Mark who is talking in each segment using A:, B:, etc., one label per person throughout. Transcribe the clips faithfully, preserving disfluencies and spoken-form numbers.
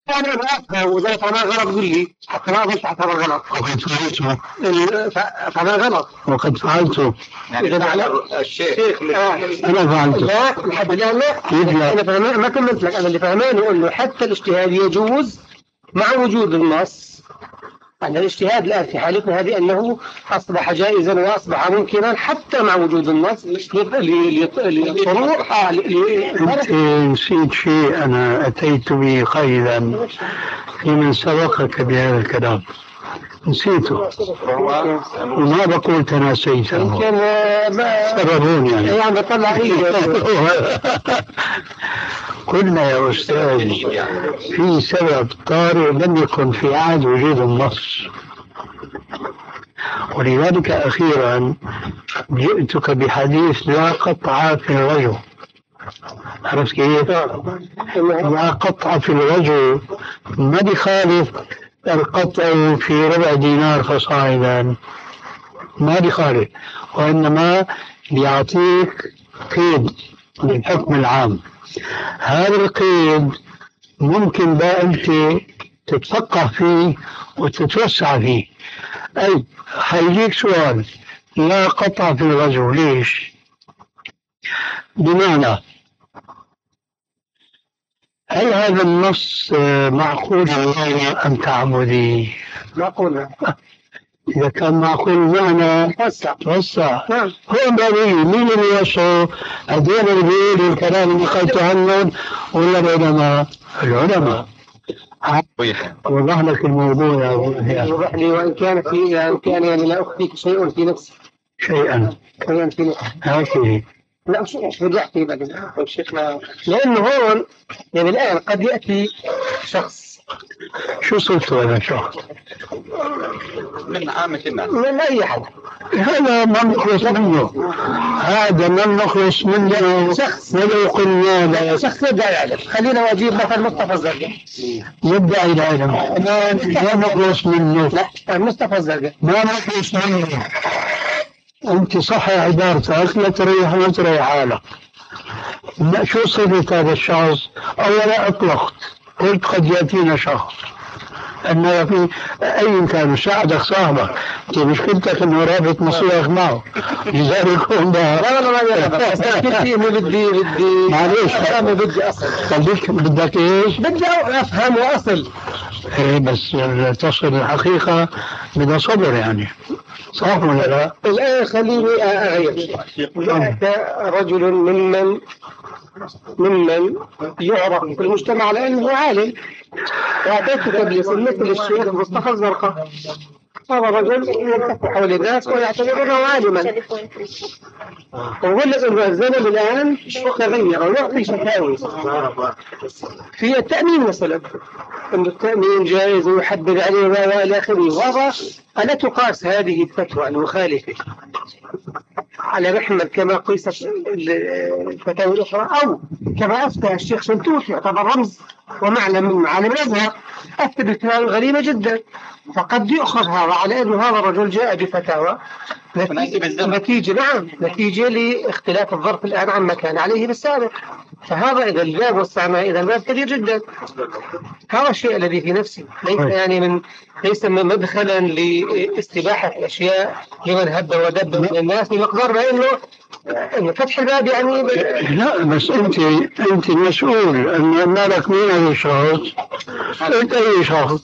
A: أنا ما أفهم وإذا فما غلط قل لي حتى ما أظن تعتبر غلط.
B: وقد فعلته.
A: فما غلط.
B: وقد فعلته.
A: يعني إذا على الشيخ
B: أنا فعلته.
A: لا لحد الآن لا. أنا فهمان ما كملت لك. أنا اللي فهمانه إنه حتى الاجتهاد يجوز مع وجود النص. أن الاجتهاد الآن في حالتنا هذه أنه أصبح جائزا وأصبح ممكنا حتى مع وجود النص للطروح.
B: أنت نسيت شيء أنا أتيت به قيدا في من سبقك بهذا الكلام، نسيته وما بقول تناسيته.
A: يمكن
B: سببون يعني
A: يعني طلع
B: قلنا يا أستاذ في سبب طارئ لم يكن في عهد وجود النص، ولذلك أخيرا جئتك بحديث لا قطع في الرجل. عرفت كيف؟ لا قطع في الرجل ما بيخالف القطع في ربع دينار فصاعدا، ما بيخالف، وإنما بيعطيك قيد للحكم العام. هذا القيد ممكن بقى أنت تتفقه فيه وتتوسع فيه. أي حيجيك سؤال لا قطع في الرجل ليش؟ بمعنى هل هذا النص معقول أم تعبدي؟
A: معقول.
B: إذا كان معقول معنى
A: توسع
B: توسع. هو بابي مين اللي يوسعه؟ هذول اللي بيقولوا الكلام اللي قلته عنهم ولا العلماء؟ العلماء. وضح لك الموضوع يا أبو هيا.
A: وضح لي وإن كان في يعني كان يعني لا أخفيك شيء في نفسي.
B: شيئا.
A: شيئا في نفسي.
B: هاكي.
A: لا مش وضحتي بقى شيخنا. لأنه هون يعني الآن قد يأتي شخص.
B: شو صرت هذا شخص؟
A: من عامة الناس. من أي حد.
B: هذا ما نخلص منه. هذا ما نخلص منه.
A: شخص.
B: ولو قلنا لا.
A: شخص يدعي العلم. خلينا وأجيب مثلا مصطفى الزرقاء.
B: يدعي العلم. ما ما نخلص منه.
A: لا مصطفى الزرقاء.
B: ما نخلص منه. أنت صح عبارتك لا تريح ولا تريح حالك. شو صفة هذا الشخص؟ أولا أطلقت قلت قد يأتينا شخص أنه في أي كان ساعدك صاحبك، مشكلتك أنه رابط مصيرك معه لذلك هم
A: لا لا لا لا مشكلتي إنه بدي بدي
B: معليش
A: أفهم بدي أصل.
B: بدك بدك إيش؟
A: بدي أفهم وأصل.
B: إيه بس تصل الحقيقة بدها صبر يعني، صح ولا لا؟
A: الآن خليني أغير. جاء رجل ممن ممن يعرف في المجتمع على أنه عالم، وأعطيته تدريس مثل الشيخ مصطفى الزرقاء. هذا رجل يلتف حول الناس ويعتبره عالما، ويقول لك أنه الزمن الآن تغير ويعطي شكاوي في التأمين مثلا، أن التأمين جائز ويحدد عليه وإلى آخره. وهذا ألا تقاس هذه الفتوى المخالفة على محمد كما قيست الفتاوى الأخرى، أو كما أفتى الشيخ شلتوت يعتبر رمز ومعلم من معالم الأزهر، أفتى بفتاوى غريبة جدا. فقد يؤخذ هذا على أن هذا الرجل جاء بفتاوى نتيجة نعم نتيجة لاختلاف الظرف الآن عما كان عليه بالسابق. فهذا إذا الباب والسماء إذا الباب كبير جدا. هذا الشيء الذي في نفسي ليس يعني من ليس مدخلا لاستباحة الأشياء لمن هب ودب من الناس بمقدار ما إنه إنه فتح الباب يعني.
B: لا بس أنت أنت مسؤول أن مالك مين هذا الشخص؟ أنت أي شخص؟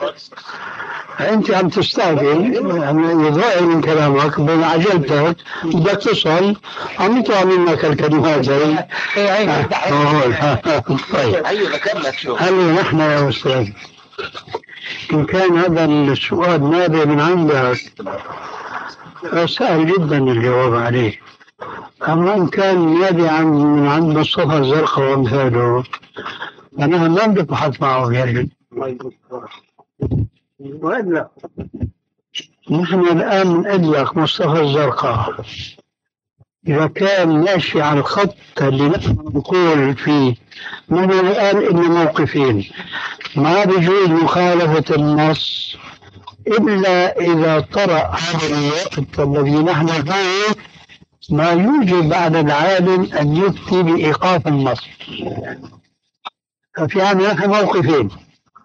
B: أنت عم تستعجل يضايق من كلامك بين عجلتك بدك تصل عم يطلع منك الكلمات هي. طيب هلا نحن يا أستاذ إن كان هذا السؤال نابع من عندك سهل جدا الجواب عليه، أما إن كان نابع من عند مصطفى الزرقاء وأمثاله أنا ما ببحث معه يجب. وإلا نحن الآن نألق مصطفى الزرقاء إذا كان ماشي على الخط اللي نحن نقول فيه. نحن الآن إن موقفين: ما بيجوز مخالفة النص إلا إذا طرأ هذا الوقت الذي نحن فيه ما يوجب على العالم أن يفتي بإيقاف النص. ففي عندنا نحن موقفين: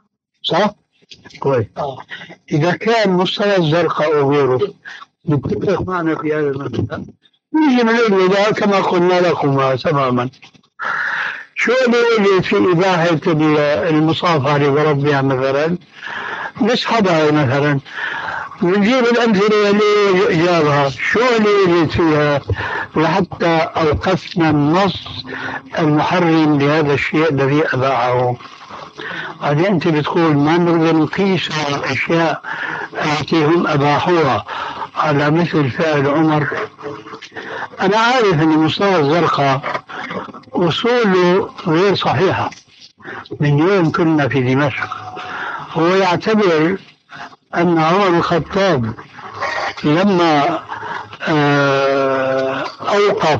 B: صح؟ كويس.
A: آه.
B: إذا كان مصطفى الزرقاء أو غيره نتفق معنا في هذا المبدأ، نجي نقول له كما قلنا لكم تماما. شو اللي في إباحة المصافحة لربها مثلا؟ نسحبها مثلا، نجيب الأمثلة اللي جابها، شو اللي يجد فيها، وحتى أوقفنا النص المحرم لهذا الشيء الذي أباحه. بعدين أنت بتقول ما نقدر نقيس على الأشياء التي هم أباحوها على مثل فعل عمر. أنا عارف أن مصطفى الزرقاء أصوله غير صحيحة. من يوم كنا في دمشق هو يعتبر أن عمر الخطاب لما أوقف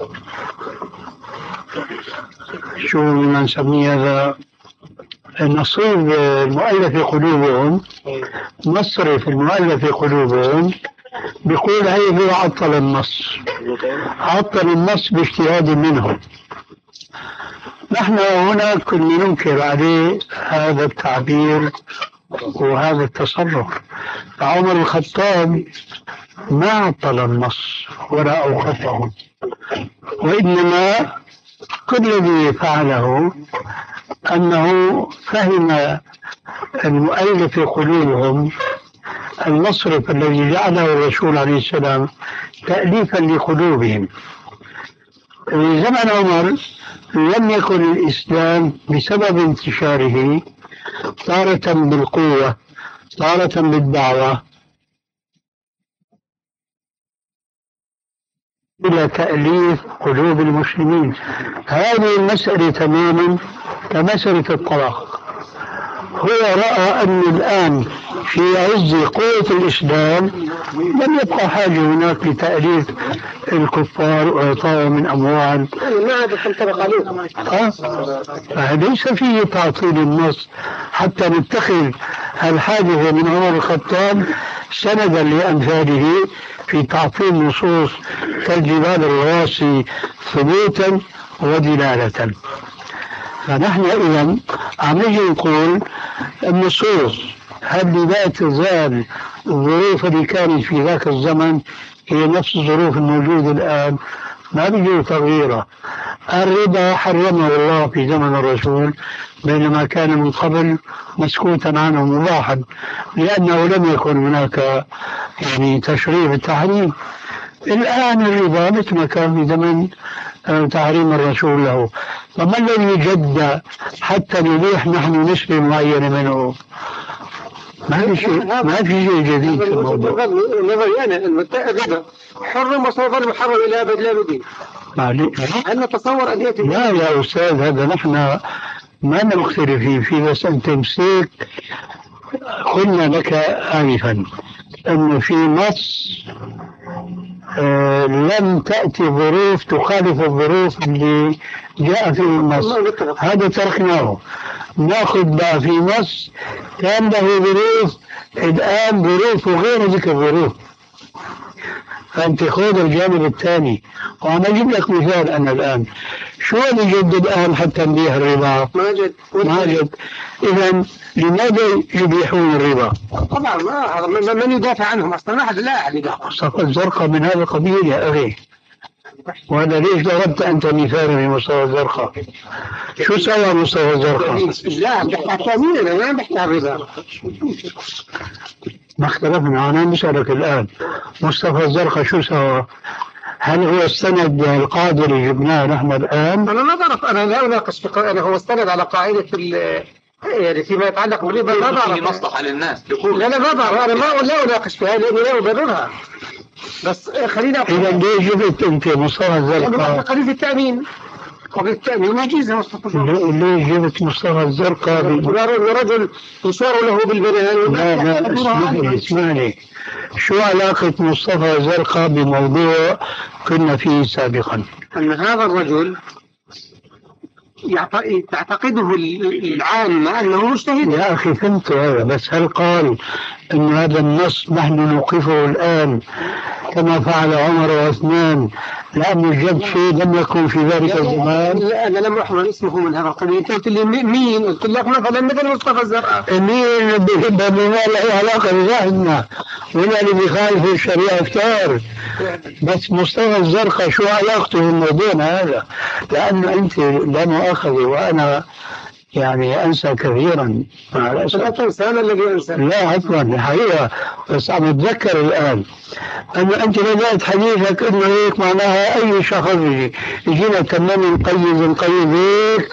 B: شو ما نسميه هذا النصيب المؤلف في قلوبهم، مصرف المؤلف في قلوبهم، بيقول هي هو عطل النص، عطل النص باجتهاد منهم. نحن هنا كنا ننكر عليه هذا التعبير وهذا التصرف. عمر الخطاب ما عطل النص ولا أوقفه، وإنما كل الذي فعله أنه فهم المؤلف في قلوبهم المصرف الذي جعله الرسول عليه السلام تأليفا لقلوبهم. في زمن عمر لم يكن الإسلام بسبب انتشاره تارة بالقوة تارة بالدعوة إلى تأليف قلوب المسلمين. هذه المسألة تماما كمسألة الطلاق. هو رأى أن الآن في عز قوة الإسلام لم يبقى حاجة هناك لتأليف الكفار وإعطائهم من أموال.
A: ما عاد تنطبق عليهم.
B: ليس فيه تعطيل النص حتى نتخذ الحادثة من عمر الخطاب سندا لأمثاله في تعطيل نصوص كالجبال الرواسي ثبوتا ودلالة. فنحن إذا عم نجي نقول النصوص هل لا تزال الظروف اللي كانت في ذاك الزمن هي نفس الظروف الموجودة الآن، ما بيجوز تغييرها. الربا حرمه الله في زمن الرسول بينما كان من قبل مسكوتا عنه مباحا، لأنه لم يكن هناك يعني تشريع التحريم. الآن الربا مثل ما كان في زمن تحريم الرسول له، فما الذي جد حتى نبيح نحن نسبة معينة منه؟ ما في شيء ما في شيء جديد في الموضوع.
A: نظري أنا الربا حرم وسيظل محرم إلى أبد الآبدين. هل نتصور أن يأتي؟
B: لا يا أستاذ، هذا نحن ما نختلف فيه في مسألة تمسيك. قلنا لك آنفا أن في نص آه لم تأتي ظروف تخالف الظروف اللي جاء في النص، هذا تركناه. ناخذ بقى في نص كان له ظروف الآن ظروف وغير ذيك الظروف، فأنت خذ الجانب الثاني. وأنا أجيب لك مثال. أنا الآن شو اللي جد الآن حتى نبيح الربا؟
A: ما جد
B: ما جد. إذا لماذا يبيحون الربا؟
A: طبعا ما من يدافع عنهم أصلا، ما حد لا أحد يدافع.
B: مصطفى الزرقاء من هذا القبيل يا أخي. وأنا ليش ضربت أنت مثالا لمصطفى الزرقاء؟ شو سوى مصطفى الزرقاء؟
A: لا بحكي عن التأمين، أنا ما بحكي عن الربا.
B: ما اختلفنا. أنا بسألك الآن مصطفى الزرقاء شو سوى؟ هل هو السند القاعدة اللي جبناه نحن الآن؟
A: أنا ما بعرف، أنا لا أناقش في أنا هو استند على قاعدة يعني فيما يتعلق بالربا. ما بعرف
C: مصلحة للناس.
A: لا لا ما بعرف، أنا ما لا أناقش فيها لأني لا أبررها. بس خلينا
B: إذا ليه جبت أنت مصطفى الزرقاء؟
A: قضية التأمين، قضية التأمين ما يجوز مصطفى الزرقاء.
B: ليه جبت مصطفى الزرقاء؟
A: رجل يشار له بالبنان.
B: لا لا اسمعني اسمعني، شو علاقة مصطفى الزرقاء بموضوع كنا فيه سابقا؟
A: أن هذا الرجل تعتقده العامة أنه مجتهد.
B: يا أخي فهمت هذا، بس هل قال أن هذا النص نحن نوقفه الآن كما فعل عمر وعثمان، لأن الجد شيء لم يكن في ذلك الزمان.
A: لا أنا لم أحضر اسمه من هذا القبيل. قلت لي مين؟ قلت لك مثلا مثل مصطفى الزرقاء.
B: مين بما له علاقة بذهننا ولا اللي بيخالف الشريعة كتار. بس مصطفى الزرقاء شو علاقته بالموضوع هذا؟ لأنه أنت لا مؤاخذة وأنا يعني أنسى كثيرا مع الأسف.
A: لا تنسى، أنا الذي أنسى.
B: لا عفوا الحقيقة، بس عم أتذكر الآن أنه أنت بدأت حديثك إنه هيك معناها أي شخص يجي يجينا كمان نقيد نقيد هيك.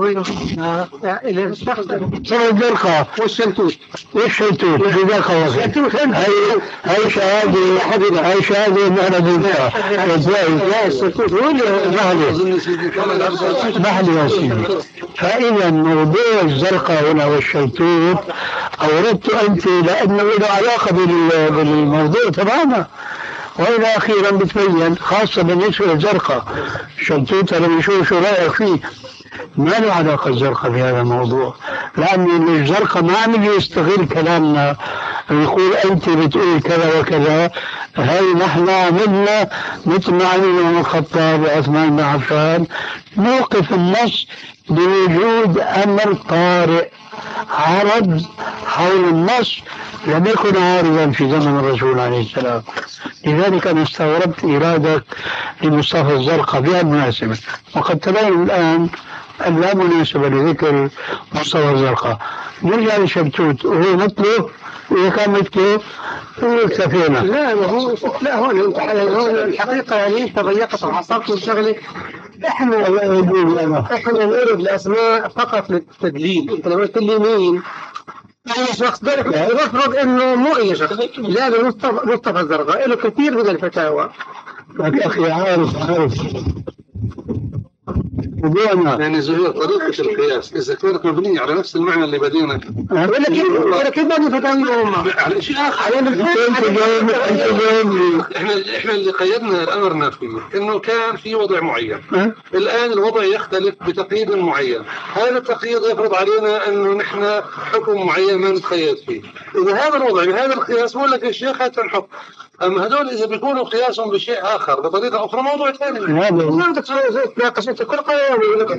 B: صار الزرقاء
A: والشلتوت
B: والشلتوت جزاك الله خير. هاي هاي شهادة هاي شهادة إن أنا بنتها.
A: لا الشلتوت هو اللي
B: اسمح لي يا سيدي. فإذا موضوع الزرقاء هنا والشلتوت أوردت أنت لأنه له علاقة بالموضوع تماما، وإلى أخيرا بتبين خاصة بالنسبة للزرقاء. الشلتوت أنا بشوف شو رأيك فيه، ما له علاقة الزرقاء بهذا الموضوع، لأن الزرقاء ما عم يستغل كلامنا يقول أنت بتقول كذا وكذا. هل نحن عملنا مثل ما عمل عمر الخطاب وعثمان بن عفان، نوقف النص بوجود أمر طارئ عرض حول النص لم يكن عارضا في زمن الرسول عليه السلام. لذلك أنا استغربت إرادة لمصطفى الزرقاء بها المناسبة، وقد تبين الآن أن لا مناسبة لذكر مصطفى الزرقاء. نرجع لشلتوت وهو مثله، إذا كان مثله اكتفينا.
A: لا هو لا هون هون الحقيقة يعني أنت ضيقت وعصرت الشغلة. احنا احنا نرد الاسماء فقط للتدليل. انت لما قلت لي مين اي شخص يفرض انه مو اي شخص، لا مصطفى مصطفى الزرقاء له كثير من الفتاوى.
B: لك اخي عارف عارف
C: يعني زهير طريقة القياس إذا كانت مبنية على نفس المعنى اللي بدينا
A: ولكن ولكن ما فتاويهم
C: على شيء آخر. إحنا إحنا اللي قيدنا أمرنا فيه إنه كان في وضع معين، الآن الوضع يختلف بتقييد معين، هذا التقييد يفرض علينا إنه نحن حكم معين ما نتقيد فيه. إذا هذا الوضع بهذا القياس بقول لك الشيخ هات الحكم، أما هذول إذا بيكونوا قياسهم بشيء آخر بطريقة أخرى موضوع ثاني.
A: ما بدك تناقشت كل قضايا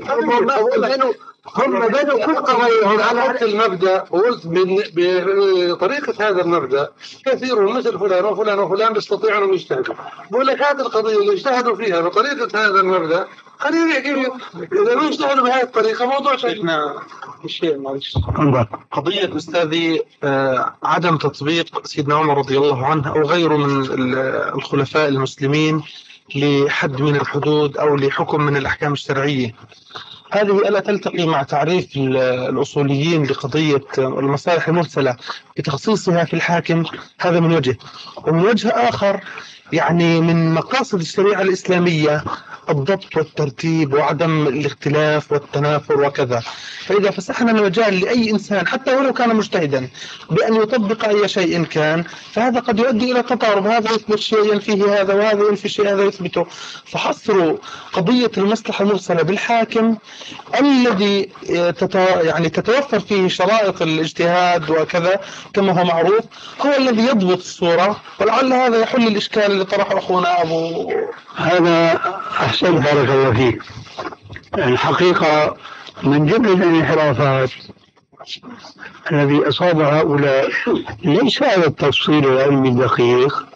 A: هم بدوا كل قضاياهم
C: على هذا المبدأ، وقلت بطريقة هذا المبدأ كثير مثل فلان وفلان وفلان بيستطيعوا أن يجتهدوا. بقول لك هذه القضية اللي اجتهدوا فيها بطريقة هذا المبدأ خلينا نحكي إذا ما اجتهدوا بهذه الطريقة موضوع شيء.
D: الشيء معلش قضية أستاذي آه عدم تطبيق سيدنا عمر رضي الله عنه أو غيره من الخلفاء المسلمين لحد من الحدود أو لحكم من الأحكام الشرعية، هذه ألا تلتقي مع تعريف الأصوليين لقضية المصالح المرسلة بتخصيصها في الحاكم؟ هذا من وجه، ومن وجه آخر يعني من مقاصد الشريعة الإسلامية الضبط والترتيب وعدم الاختلاف والتنافر وكذا. فإذا فسحنا المجال لأي إنسان حتى ولو كان مجتهدا بأن يطبق أي شيء كان، فهذا قد يؤدي إلى تضارب، هذا يثبت شيء فيه هذا وهذا ينفي شيء هذا يثبته. فحصروا قضية المصلحة المرسلة بالحاكم الذي يعني تتوفر فيه شرائط الاجتهاد وكذا كما هو معروف، هو الذي يضبط الصورة، ولعل هذا يحل الإشكال اللي طرحه أخونا أبو.
B: هذا أحسن، بارك الله فيك. الحقيقة من جملة الانحرافات الذي أصاب هؤلاء ليس هذا التفصيل العلمي الدقيق،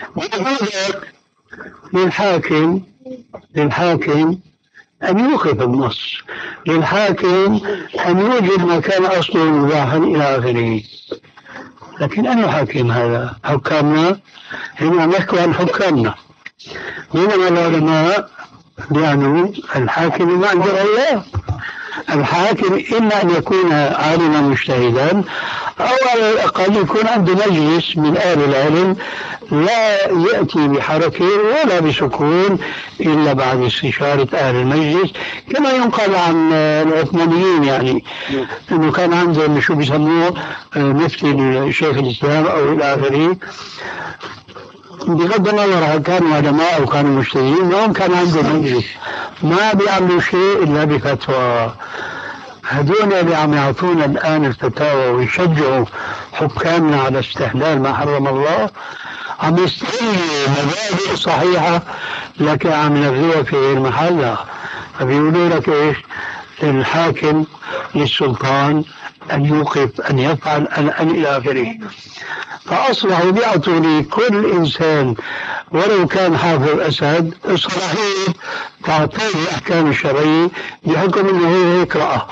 B: للحاكم للحاكم أن يوقف النص، للحاكم أن يوجد ما كان أصله مباحا إلى آخره. لكن أنا حاكم هذا حكامنا، هنا نحكي عن حكامنا، بينما العلماء يعني الحاكم ما عند الله. الحاكم إما أن يكون عالما مجتهدا أو على الأقل يكون عنده مجلس من أهل العلم لا يأتي بحركة ولا بسكون إلا بعد استشارة أهل المجلس، كما ينقل عن العثمانيين يعني أنه كان عندهم شو بيسموه مفتي شيخ الإسلام أو إلى آخره. بغض النظر هل كانوا علماء أو كانوا مجتهدين، هم كان عندهم مجلس ما بيعملوا شيء إلا بفتوى. هذول اللي عم يعطونا الآن الفتاوى ويشجعوا حكامنا على استحلال ما حرم الله، عم يستغل مبادئ صحيحة لكن عم ينفذوها في غير محلها. فبيقولوا لك ايش؟ للحاكم للسلطان أن يوقف، أن يفعل، أن, أن إلى آخره. فأصبحوا بيعطوا لكل إنسان ولو كان حافظ أسد صلاحية تعطيه الأحكام الشرعية بحكم أنه هو يقرأ.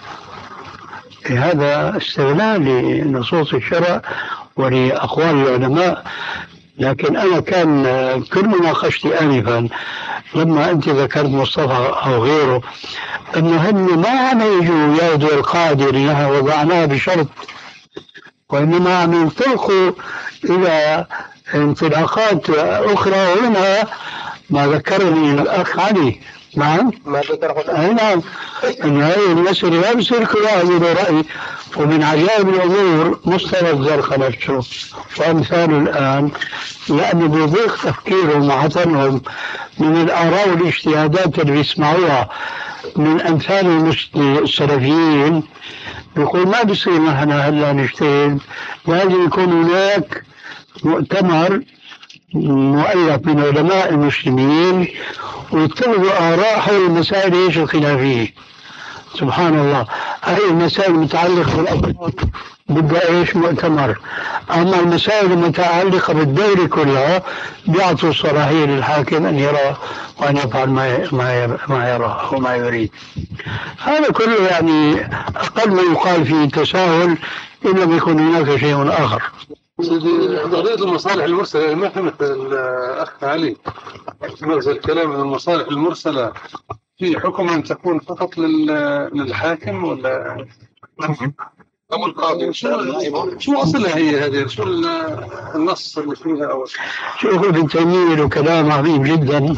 B: هذا استغلال لنصوص الشرع ولأقوال العلماء. لكن أنا كان كل مناقشتي آنفا لما أنت ذكرت مصطفى أو غيره أنه هم ما عم يجوا ياخذوا القاعدة اللي نحن وضعناها بشرط، وإنما عم ينطلقوا إلى انطلاقات أخرى، ومنها ما ذكرني الأخ علي. نعم
A: ما ذكره
B: أي نعم، أن هذه المسألة لا بصير كل واحد له رأي. ومن عجائب الأمور مصطفى الزرقاء نفسه وأمثاله الآن، لأنه بيضيق تفكيرهم وعطنهم من الآراء والاجتهادات اللي بيسمعوها من أمثال السلفيين، بيقول ما بصير نحن هلا نجتهد، لازم يكون هناك مؤتمر مؤلف من علماء المسلمين ويتخذوا آراء حول المسائل ايش الخلافية. سبحان الله، هذه المسائل المتعلقة بالأفراد بدها ايش مؤتمر، أما المسائل المتعلقة بالدولة كلها بيعطوا الصلاحية للحاكم أن يرى وأن يفعل ما ما ما يرى وما يريد. هذا كله يعني أقل ما يقال فيه تساهل، إن لم يكن هناك شيء آخر.
C: سيدي قضية المصالح المرسلة ما فهمت الأخ علي مغزى الكلام من المصالح المرسلة في حكم أن تكون فقط للحاكم ولا أو القاضي؟ شو أصلها هي هذه؟ شو النص اللي فيها أول؟
B: شوفوا ابن تيمية له كلام عظيم جدا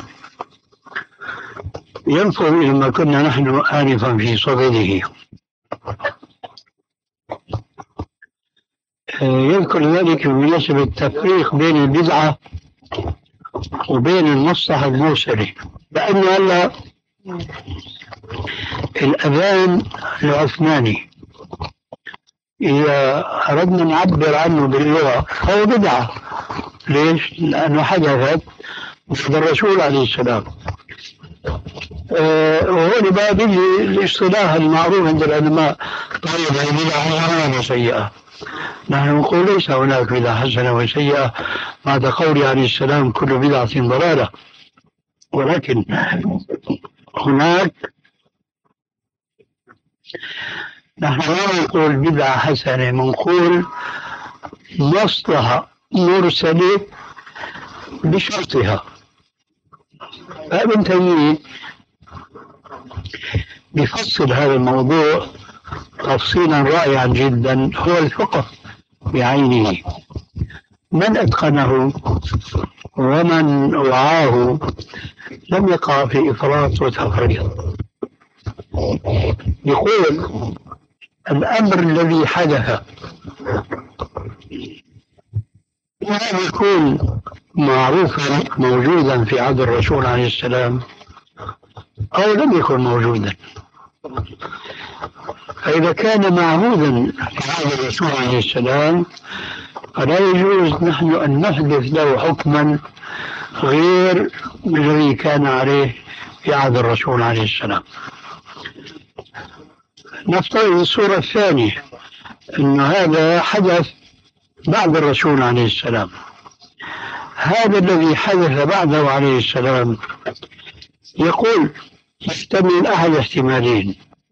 B: ينفر إلى ما كنا نحن آنفا في صدده. يذكر ذلك بمناسبة التفريق بين البدعة وبين المصلحة المرسلة، لأنه هلا الأذان العثماني إذا أردنا نعبر عنه باللغة فهو بدعة. ليش؟ لأنه حدثت بعد الرسول عليه السلام. أه وهو باب الاصطلاح المعروف عند العلماء، طيب هي بدعة حسنة وسيئة. نحن نقول ليس هناك بدعة حسنة وسيئة بعد قول عليه السلام كل بدعة ضلالة، ولكن هناك نحن لا نقول بدعة حسنة، نقول مصلحة مرسلة بشرطها. ابن تيمية بيفصل هذا الموضوع تفصيلا رائعا جدا، هو الفقه بعينه. من أتقنه ومن وعاه لم يقع في إفراط وتفريط. يقول الأمر الذي حدث لم يكون معروفا موجودا في عهد الرسول عليه السلام أو لم يكن موجودا، فإذا كان معهودا في عهد الرسول عليه السلام فلا يجوز نحن أن نحدث له حكما غير الذي كان عليه في عهد الرسول عليه السلام. نفترض الصورة الثانية أن هذا حدث بعد الرسول عليه السلام. هذا الذي حدث بعده عليه السلام يقول يحتمل أحد احتمالين.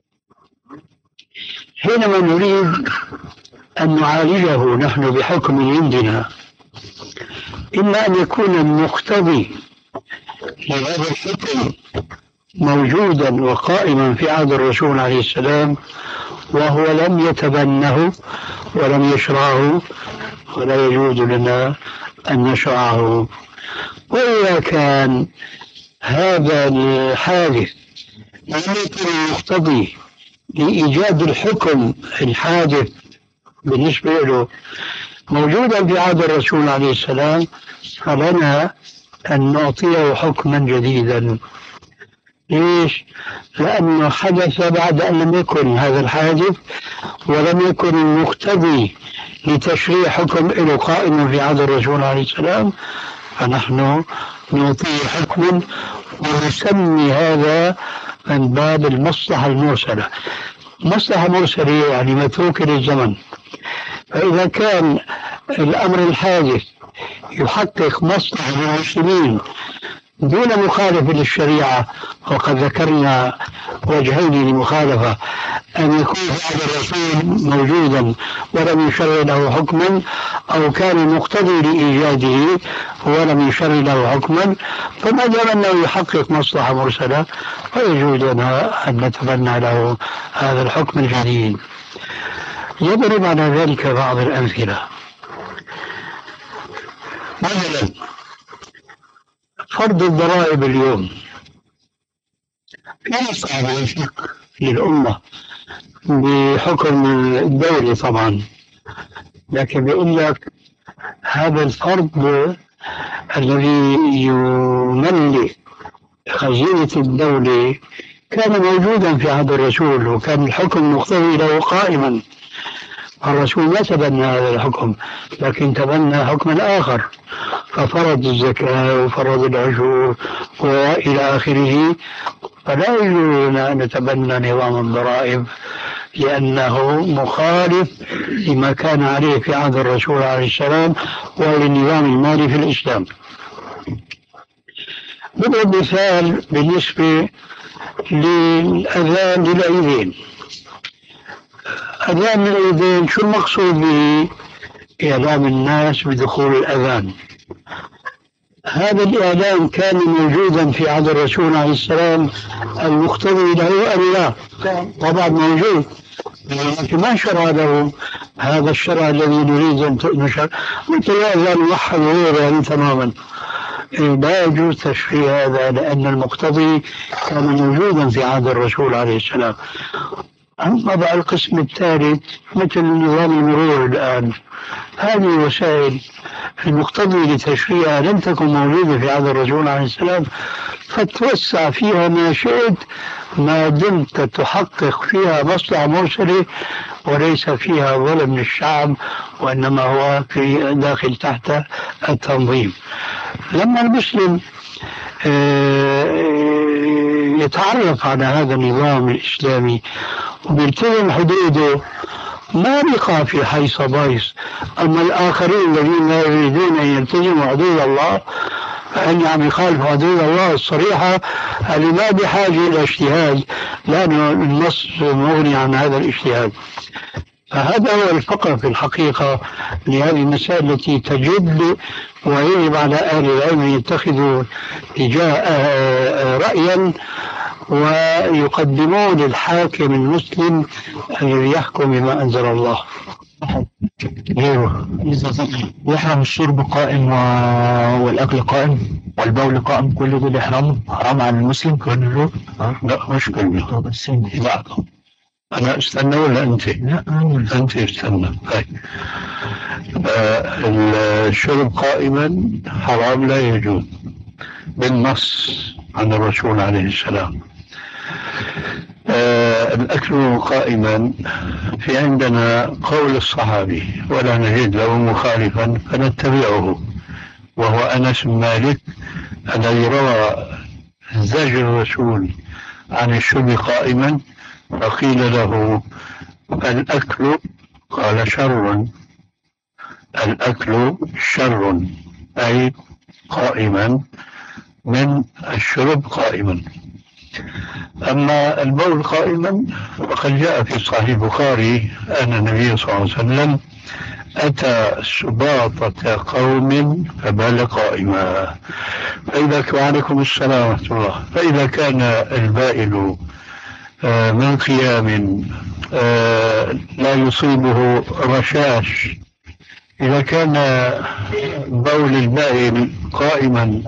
B: حينما نريد أن نعالجه نحن بحكم عندنا، إما أن يكون المقتضي لهذا الحكم موجودا وقائما في عهد الرسول عليه السلام وهو لم يتبنه ولم يشرعه، ولا يجوز لنا أن نشرعه. وإذا كان هذا الحادث لم يكن المقتضي لإيجاد الحكم الحادث بالنسبة له موجودا في عهد الرسول عليه السلام، فلنا أن نعطيه حكما جديدا. ليش؟ لأنه حدث بعد أن لم يكن هذا الحادث ولم يكن المقتضي لتشريع حكم له قائم في عهد الرسول عليه السلام، فنحن نعطيه حكما ونسمي هذا من باب المصلحة المرسلة. مصلحة مرسلة يعني متروكة للزمن. فإذا كان الأمر الحادث يحقق مصلحة للمسلمين دون مخالفة للشريعة، وقد ذكرنا وجهين للمخالفة: أن يكون هذا الرسول موجودا ولم يشرع له حكما، أو كان مقتضي لإيجاده ولم يشرع له حكما. فما دام أنه يحقق مصلحة مرسلة فيجوز لنا أن نتبنى له هذا الحكم الجديد. يضرب على ذلك بعض الأمثلة. مثلا فرض الضرائب اليوم في مصلحة لا شك للأمة بحكم الدولة طبعا، لكن بيقول لك هذا الفرض الذي يملك خزينة الدولة كان موجودا في عهد الرسول، وكان الحكم مقتضي له قائما. الرسول ما تبنى هذا الحكم لكن تبنى حكما آخر، ففرض الزكاة وفرض العشور وإلى آخره. فلا يجوز لنا أن نتبنى نظام الضرائب لأنه مخالف لما كان عليه في عهد الرسول عليه السلام وللنظام المالي في الإسلام. نضرب مثال بالنسبة للأذان للعيدين. أذان العيدين شو المقصود به؟ إعلام الناس بدخول الأذان. هذا الإعلام كان موجودا في عهد الرسول عليه السلام المقتضي له أم لا؟ طبعا موجود، لكن ما شرع له هذا الشرع الذي نريد أن نشرع، مثل الأذان موحد وغيره يعني تماما. لا يجوز تشريع هذا لأن المقتضي كان موجودا في عهد الرسول عليه السلام. أما بقى القسم الثالث مثل نظام المرور الآن، هذه وسائل المقتضي لتشريعها لم تكن موجودة في عهد الرسول عليه السلام، فتوسع فيها ما شئت ما دمت تحقق فيها مصلحة مرسلة وليس فيها ظلم للشعب، وإنما هو في داخل تحت التنظيم. لما المسلم يتعرف على هذا النظام الإسلامي وبيلتزم حدوده ما بقى في حيص بايص. أما الآخرين الذين لا يريدون أن يلتزموا حدود الله فإن عم يخالفوا حدود الله الصريحة، اللي ما بحاجة إلى اجتهاد لأنه النص مغني عن هذا الاجتهاد. فهذا هو الفقر في الحقيقة لهذه المسائل التي تجد، ويجب على أهل العلم أن يتخذوا رأيا ويقدمون للحاكم المسلم الذي يحكم بما أنزل الله.
E: يحرم الشرب قائم والأكل قائم والبول قائم، كل دول يحرم حرام على المسلم كله؟
B: لا مش كله. لا أنا استنى ولا أنت؟
E: لا
B: أنت استنى. آه الشرب قائما حرام لا يجوز بالنص عن الرسول عليه السلام. آه الأكل قائما في عندنا قول الصحابي ولا نجد له مخالفا فنتبعه، وهو أنس بن مالك الذي روى زجر الرسول عن الشرب قائما، فقيل له الأكل قال شر، الأكل شر أي قائما من الشرب قائما. أما البول قائما فقد جاء في صحيح البخاري أن النبي صلى الله عليه وسلم أتى سباطة قوم فبال قائما. فإذا وعليكم السلام ورحمة الله. فإذا كان البائل من قيام لا يصيبه رشاش، إذا كان بول البائل قائما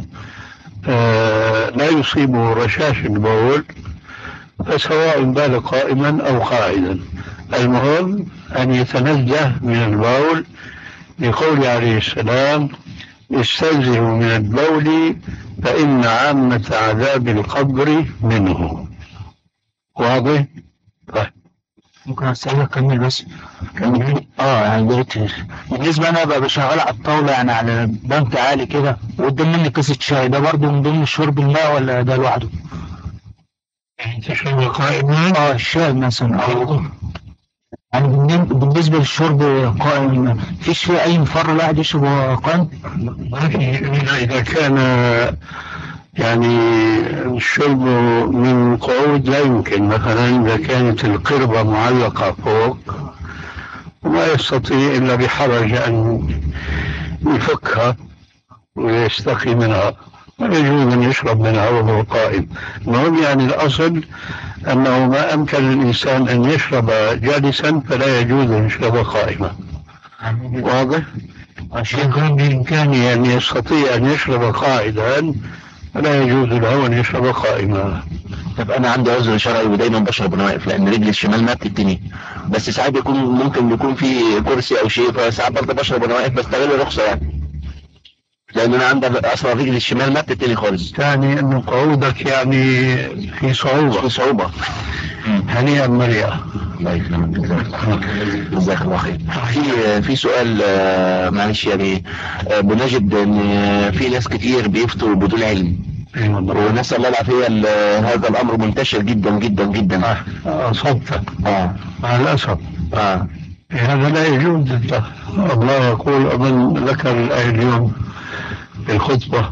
B: لا يصيبه رشاش البول فسواء بال قائما أو قاعدا، المهم أن يتنزه من البول، لقول عليه السلام استنزهوا من البول فإن عامة عذاب القبر منه. واضح؟ طيب
E: ممكن أسألك كمل بس.
B: كمل.
E: اه يعني جريت. بالنسبة انا بقى بشغل على الطاولة يعني على بنك عالي كده وقدام مني كاسة شاي، ده برضه من ضمن شرب الماء ولا ده لوحده؟
B: يعني تشرب قائما؟
E: اه الشاي مثلا او يعني بالنسبة للشرب قائم مفيش فيه أي مفر الواحد يشرب قائم؟
B: ما في، إذا كان يعني الشرب من قعود لا يمكن. مثلا إذا كانت القربة معلقة فوق وما يستطيع إلا بحرج أن يفكها ويستقي منها، لا يجوز أن يشرب منها وهو قائم. المهم يعني الأصل أنه ما أمكن للإنسان أن يشرب جالسا فلا يجوز أن يشرب قائما. واضح؟ عشان كان بإمكانه أن يستطيع أن يشرب قائدا فلا يجوز له أن يشرب قائما.
F: طب انا عندي عذر شرعي ودايما بشرب وانا واقف لان رجلي الشمال ما بتتني، بس ساعات بيكون ممكن يكون في كرسي او شيء، فساعات برضه بشرب وانا واقف بستغل الرخصه يعني، لان انا عندي اصلا رجلي الشمال ما بتتني خالص.
B: ثاني انه قعودك يعني في صعوبه
F: في صعوبه.
B: هنيئا مريئا.
F: الله يكرمك، جزاك الله خير. في في سؤال آه، معلش يعني آه، بنجد ان في ناس كتير بيفتوا بدون علم، ونسأل الله العافية. هذا الأمر منتشر جدا جدا جدا.
B: أصبت.
F: آه.
B: مع الأسف.
F: آه.
B: هذا لا يجوز. الله يقول، أظن ذكر الآية اليوم في الخطبة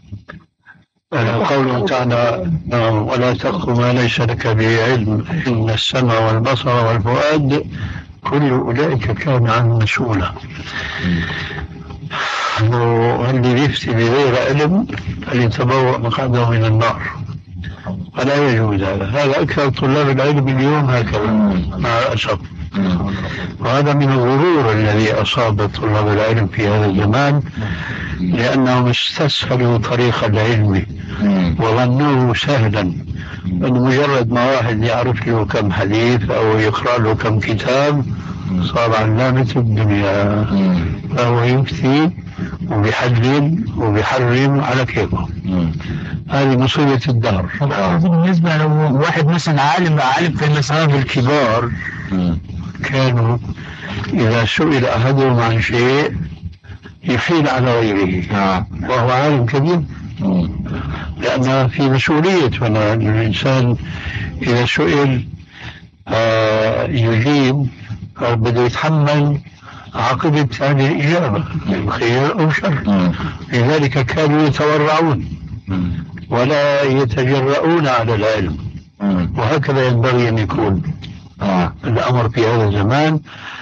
B: قوله تعالى: ولا تقف ما ليس لك به علم إن السمع والبصر والفؤاد كل أولئك كان عنه مسؤولا. والذي يفتي بغير علم فليتبوأ مقعده من النار. فلا يجوز هذا. هذا أكثر طلاب العلم اليوم هكذا مع الأسف. وهذا من الغرور الذي أصاب طلاب العلم في هذا الزمان، لأنهم استسهلوا طريق العلم وظنوه سهلا، أن مجرد ما واحد يعرف له كم حديث أو يقرأ له كم كتاب صار علامة الدنيا، فهو يفتي وبيحلل وبيحرم على كيفه. هذه مصيبة الدهر.
E: بالنسبة لو واحد مثلا عالم عالم في المسائل
B: الكبار كانوا إذا سئل أحدهم عن شيء يحيل على غيره وهو عالم كبير، لأن في مسؤولية هنا الإنسان إذا سئل آه يجيب أو بده يتحمل عاقبة هذه الإجابة خير أو شر. لذلك كانوا يتورعون ولا يتجرؤون على العلم، وهكذا ينبغي أن يكون الأمر في هذا الزمان.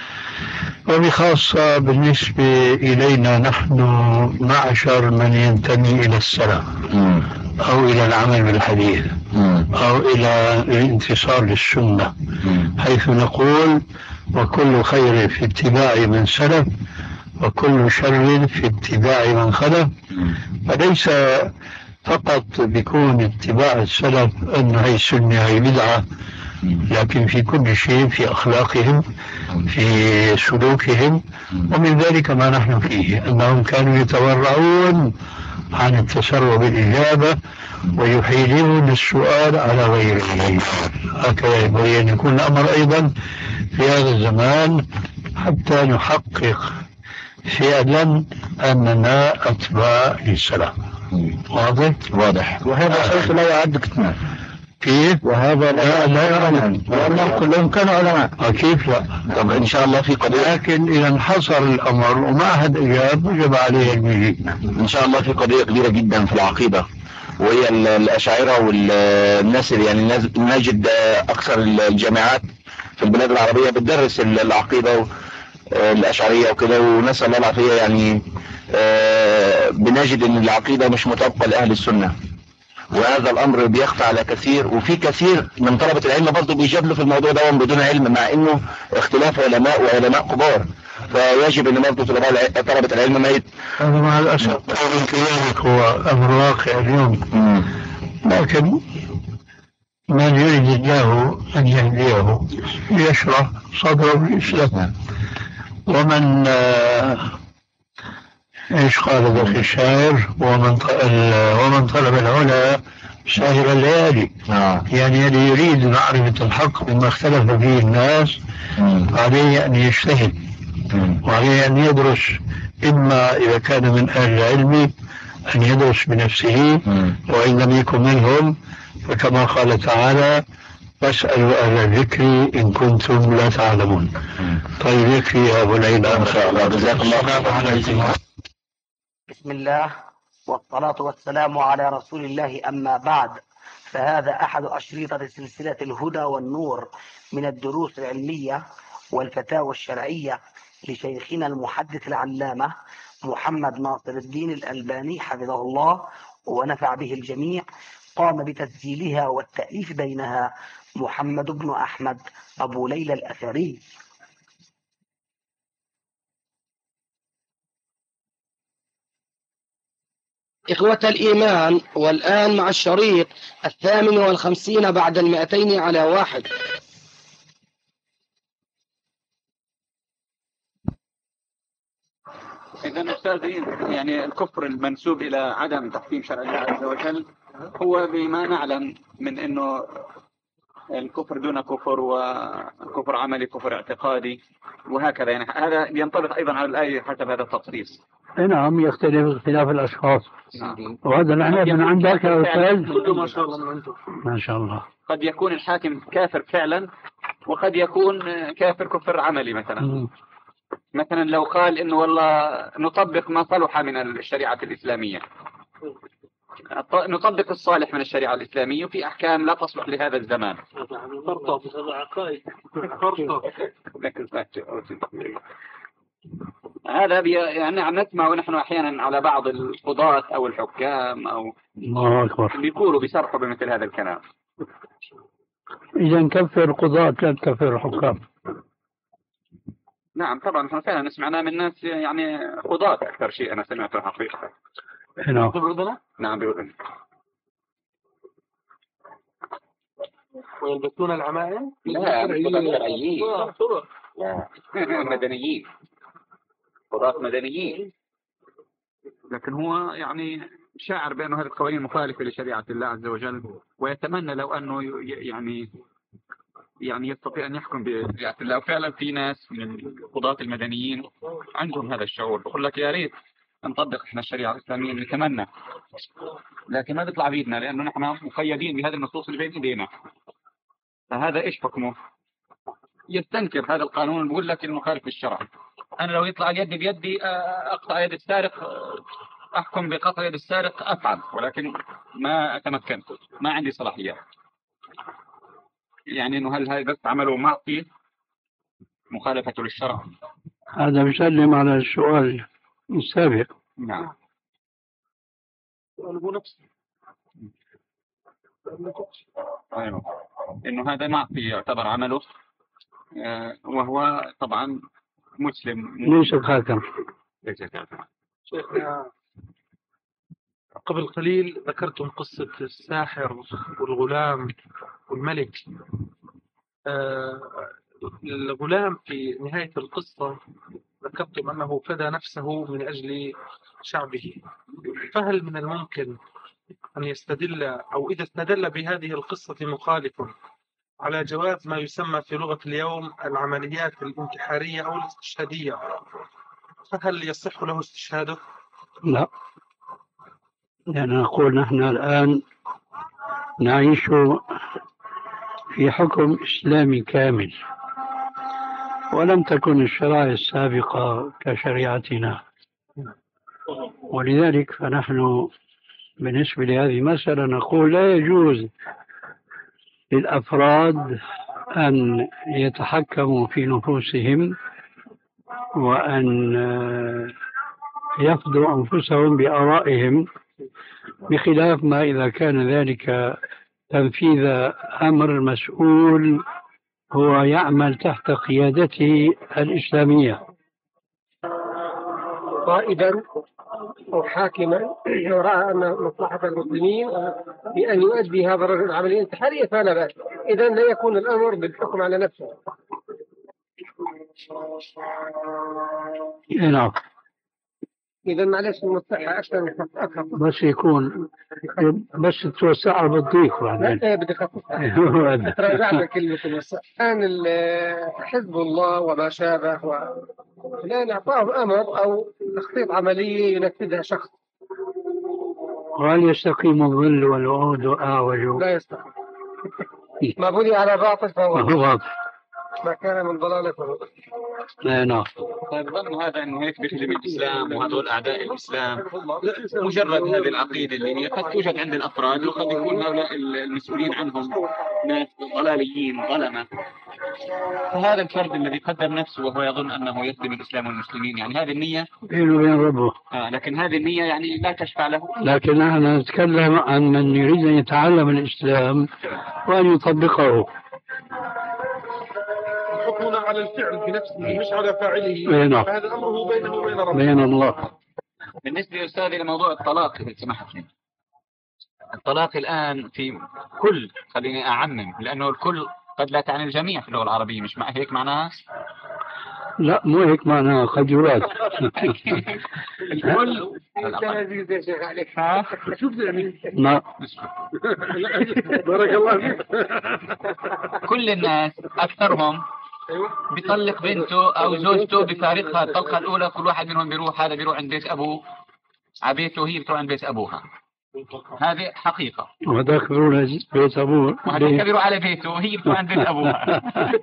B: وبخاصة بالنسبة إلينا نحن معشر من ينتمي إلى السلف أو إلى العمل بالحديث أو إلى الانتصار للسنة، حيث نقول: وكل خير في اتباع من سلف وكل شر في اتباع من خلف. فليس فقط بيكون اتباع السلف أنه هي سنة هي بدعة، لكن في كل شيء، في أخلاقهم، في سلوكهم. ومن ذلك ما نحن فيه، أنهم كانوا يتورعون عن التسرع بالإجابة ويحيلون السؤال على غيره. هكذا ينبغي أن يكون الأمر أيضا في هذا الزمان، حتى نحقق فعلا أننا أتباع للسلام. واضح؟
F: واضح.
E: وهذا صوت لا يعد كتمان.
B: كيف؟
E: وهذا لا لا يعلم، وأنهم كلهم كانوا علماء.
B: كيف لا؟
F: طب إن شاء الله في قضية،
B: لكن إذا انحصر الأمر وما أحد أجاب وجب عليه المجيء.
F: إن شاء الله في قضية كبيرة جدا في العقيدة، وهي الأشاعرة والناس اللي يعني نجد أكثر الجامعات في البلاد العربية بتدرس العقيدة الأشعرية وكده، ونسأل الله العافية. يعني بنجد أن العقيدة مش مطابقة لأهل السنة، وهذا الأمر بيخفى على كثير، وفي كثير من طلبة العلم برضه بيجادلوا في الموضوع ده بدون علم، مع إنه اختلاف علماء وعلماء كبار. فيجب أن برضه طلبة العلم ما يت...
B: هذا مع الأسف كذلك هو أمر واقع اليوم. لكن من يريد الله أن يهديه يشرح صدره للإسلام. ومن ايش قال ذاك الشاعر: ومن ومن طلب العلا ساهر الليالي.
F: آه.
B: يعني الذي يريد معرفة الحق مما اختلف فيه الناس عليه أن يجتهد وعليه أن يدرس، إما إذا كان من أهل العلم أن يدرس بنفسه، وإن لم يكن منهم فكما قال تعالى فاسألوا أهل الذكر إن كنتم لا تعلمون. طيب يكفي يا أبو ليلى إن شاء الله. جزاك الله خيرا.
G: بسم الله والصلاة والسلام على رسول الله، أما بعد، فهذا أحد أشرطة سلسلة الهدى والنور من الدروس العلمية والفتاوى الشرعية لشيخنا المحدث العلامة محمد ناصر الدين الألباني حفظه الله ونفع به الجميع. قام بتسجيلها والتأليف بينها محمد بن أحمد أبو ليلى الأثري.
A: إخوة الإيمان، والآن مع الشريط الثامن والخمسين بعد المئتين على واحد.
H: إذا أستاذي، يعني الكفر المنسوب إلى عدم تحكيم شرع الله عز وجل هو بما نعلم من أنه الكفر دون كفر، وكفر عملي، كفر اعتقادي، وهكذا. يعني هذا ينطبق أيضا على الآية حسب هذا التخصيص.
B: نعم، يختلف اختلاف الأشخاص. نعم. وهذا نحن من عندك يا أستاذ.
D: ما شاء الله من عندك.
B: ما شاء الله.
H: قد يكون الحاكم كافر فعلا، وقد يكون كافر كفر عملي. مثلا م. مثلا لو قال إنه والله نطبق ما صلح من الشريعة الإسلامية، نطبق الصالح من الشريعة الإسلامية في أحكام لا تصلح لهذا الزمان. هذا يعني نسمع ونحن أحيانا على بعض القضاة أو الحكام أو بيقولوا بيصرحوا بمثل هذا الكلام.
B: إذا نكفر القضاة لا نكفر الحكام.
H: نعم طبعا، نحن فعلا سمعناه من ناس يعني قضاة أكثر شيء أنا سمعته حقيقة.
B: نعم.
H: نعم بيقولون.
D: ويلبسون العمائم؟
H: لا، شرعيين. لا مدنيين، قضاة مدنيين. لكن هو يعني شاعر بأنه هذه القوانين مخالفة لشريعة الله عز وجل، ويتمنى لو أنه يعني يعني يستطيع أن يحكم بشريعة الله. وفعلا في ناس من القضاة المدنيين عندهم هذا الشعور، بقول لك يا ريت نطبق احنا الشريعة الإسلامية، نتمنى، لكن ما بيطلع بيدنا لأنه نحن مقيدين بهذه النصوص اللي بين ايدينا. فهذا ايش حكمه؟ يستنكر هذا القانون، بقول لك انه مخالف للشرع. انا لو يطلع يدي بيدي اقطع يد السارق، احكم بقطع يد السارق افعل، ولكن ما اتمكن، ما عندي صلاحيات. يعني انه هل هذا بس عمله معصية مخالفة للشرع؟
B: هذا بيسلم على السؤال السابق.
H: نعم. أيوة. إنه هذا معصية يعتبر عمله، وهو طبعا مسلم
B: ليس كافر.
H: ليس كافر.
D: شيخنا قبل قليل ذكرتم قصة الساحر والغلام والملك. آه الغلام في نهاية القصة ذكرتم أنه فدى نفسه من أجل شعبه، فهل من الممكن أن يستدل أو إذا استدل بهذه القصة مخالف على جواز ما يسمى في لغة اليوم العمليات الانتحارية أو الاستشهادية، فهل يصح له استشهاده؟
B: لا، يعني نقول نحن الآن نعيش في حكم إسلامي كامل، ولم تكن الشرائع السابقة كشريعتنا، ولذلك فنحن بالنسبة لهذه المسألة نقول لا يجوز للأفراد أن يتحكموا في نفوسهم وأن يفضوا أنفسهم بآرائهم، بخلاف ما إذا كان ذلك تنفيذ أمر مسؤول هو يعمل تحت قيادته الإسلامية.
A: قائدا أو حاكما رأى أن مصلحة المسلمين بأن يؤدي هذا الرجل عملية انتحارية فلا بأس، إذا لا يكون الأمر بالحكم على نفسه.
B: نعم.
A: إذا معلش نوسعها أكثر من أكثر.
B: بس يكون بس توسعها بالضيق بعدين.
A: إيه بدي أخففها. تراجعنا كلمة الوسع. الآن حزب الله وما شابه و الآن أعطاه أمر أو تخطيط عملية ينفذها شخص.
B: وهل يستقيم الظل والوعود أعوج؟
A: لا يستقيم. ما بني على باطل فهو
B: باطل.
A: ما كان من ضلالة فهو.
B: نعم.
H: طيب ظن هذا انه هيك بيخدم الاسلام وهذول اعداء الاسلام مجرد هذه العقيده اللي قد توجد عند الافراد وقد يكون هؤلاء المسؤولين عنهم ناس ضلاليين ظلمه. فهذا الفرد الذي قدم نفسه وهو يظن انه يخدم الاسلام والمسلمين يعني هذه النيه
B: بينه وبين ربه.
H: آه لكن هذه النيه يعني لا تشفع له.
B: لكن نحن نتكلم عن من يريد ان يتعلم الاسلام وان يطبقه.
C: حكمنا على الفعل بنفسه مش على فاعله.
B: نعم.
C: هذا امره بينه وبين ربه.
B: بين الله.
H: بالنسبه يا استاذي لموضوع الطلاق اذا سمحت لي. الطلاق الان في كل خليني اعمم لانه الكل قد لا تعني الجميع في اللغه العربيه مش مع هيك معناها؟
B: لا مو هيك معناها قد يراد.
H: الكل
A: شوف زميل.
B: لا.
C: بارك الله فيك.
H: كل الناس اكثرهم بيطلق بنته او زوجته بفارقها الطلقه الاولى كل واحد منهم بيروح هذا بيروح عند بيت ابوه على بيته وهي بتروح عند بيت ابوها. هذه حقيقة.
B: وهذاك بيروح بيت ابوه.
H: وهذاك بيروح على بيته وهي بتروح عند بيت ابوها.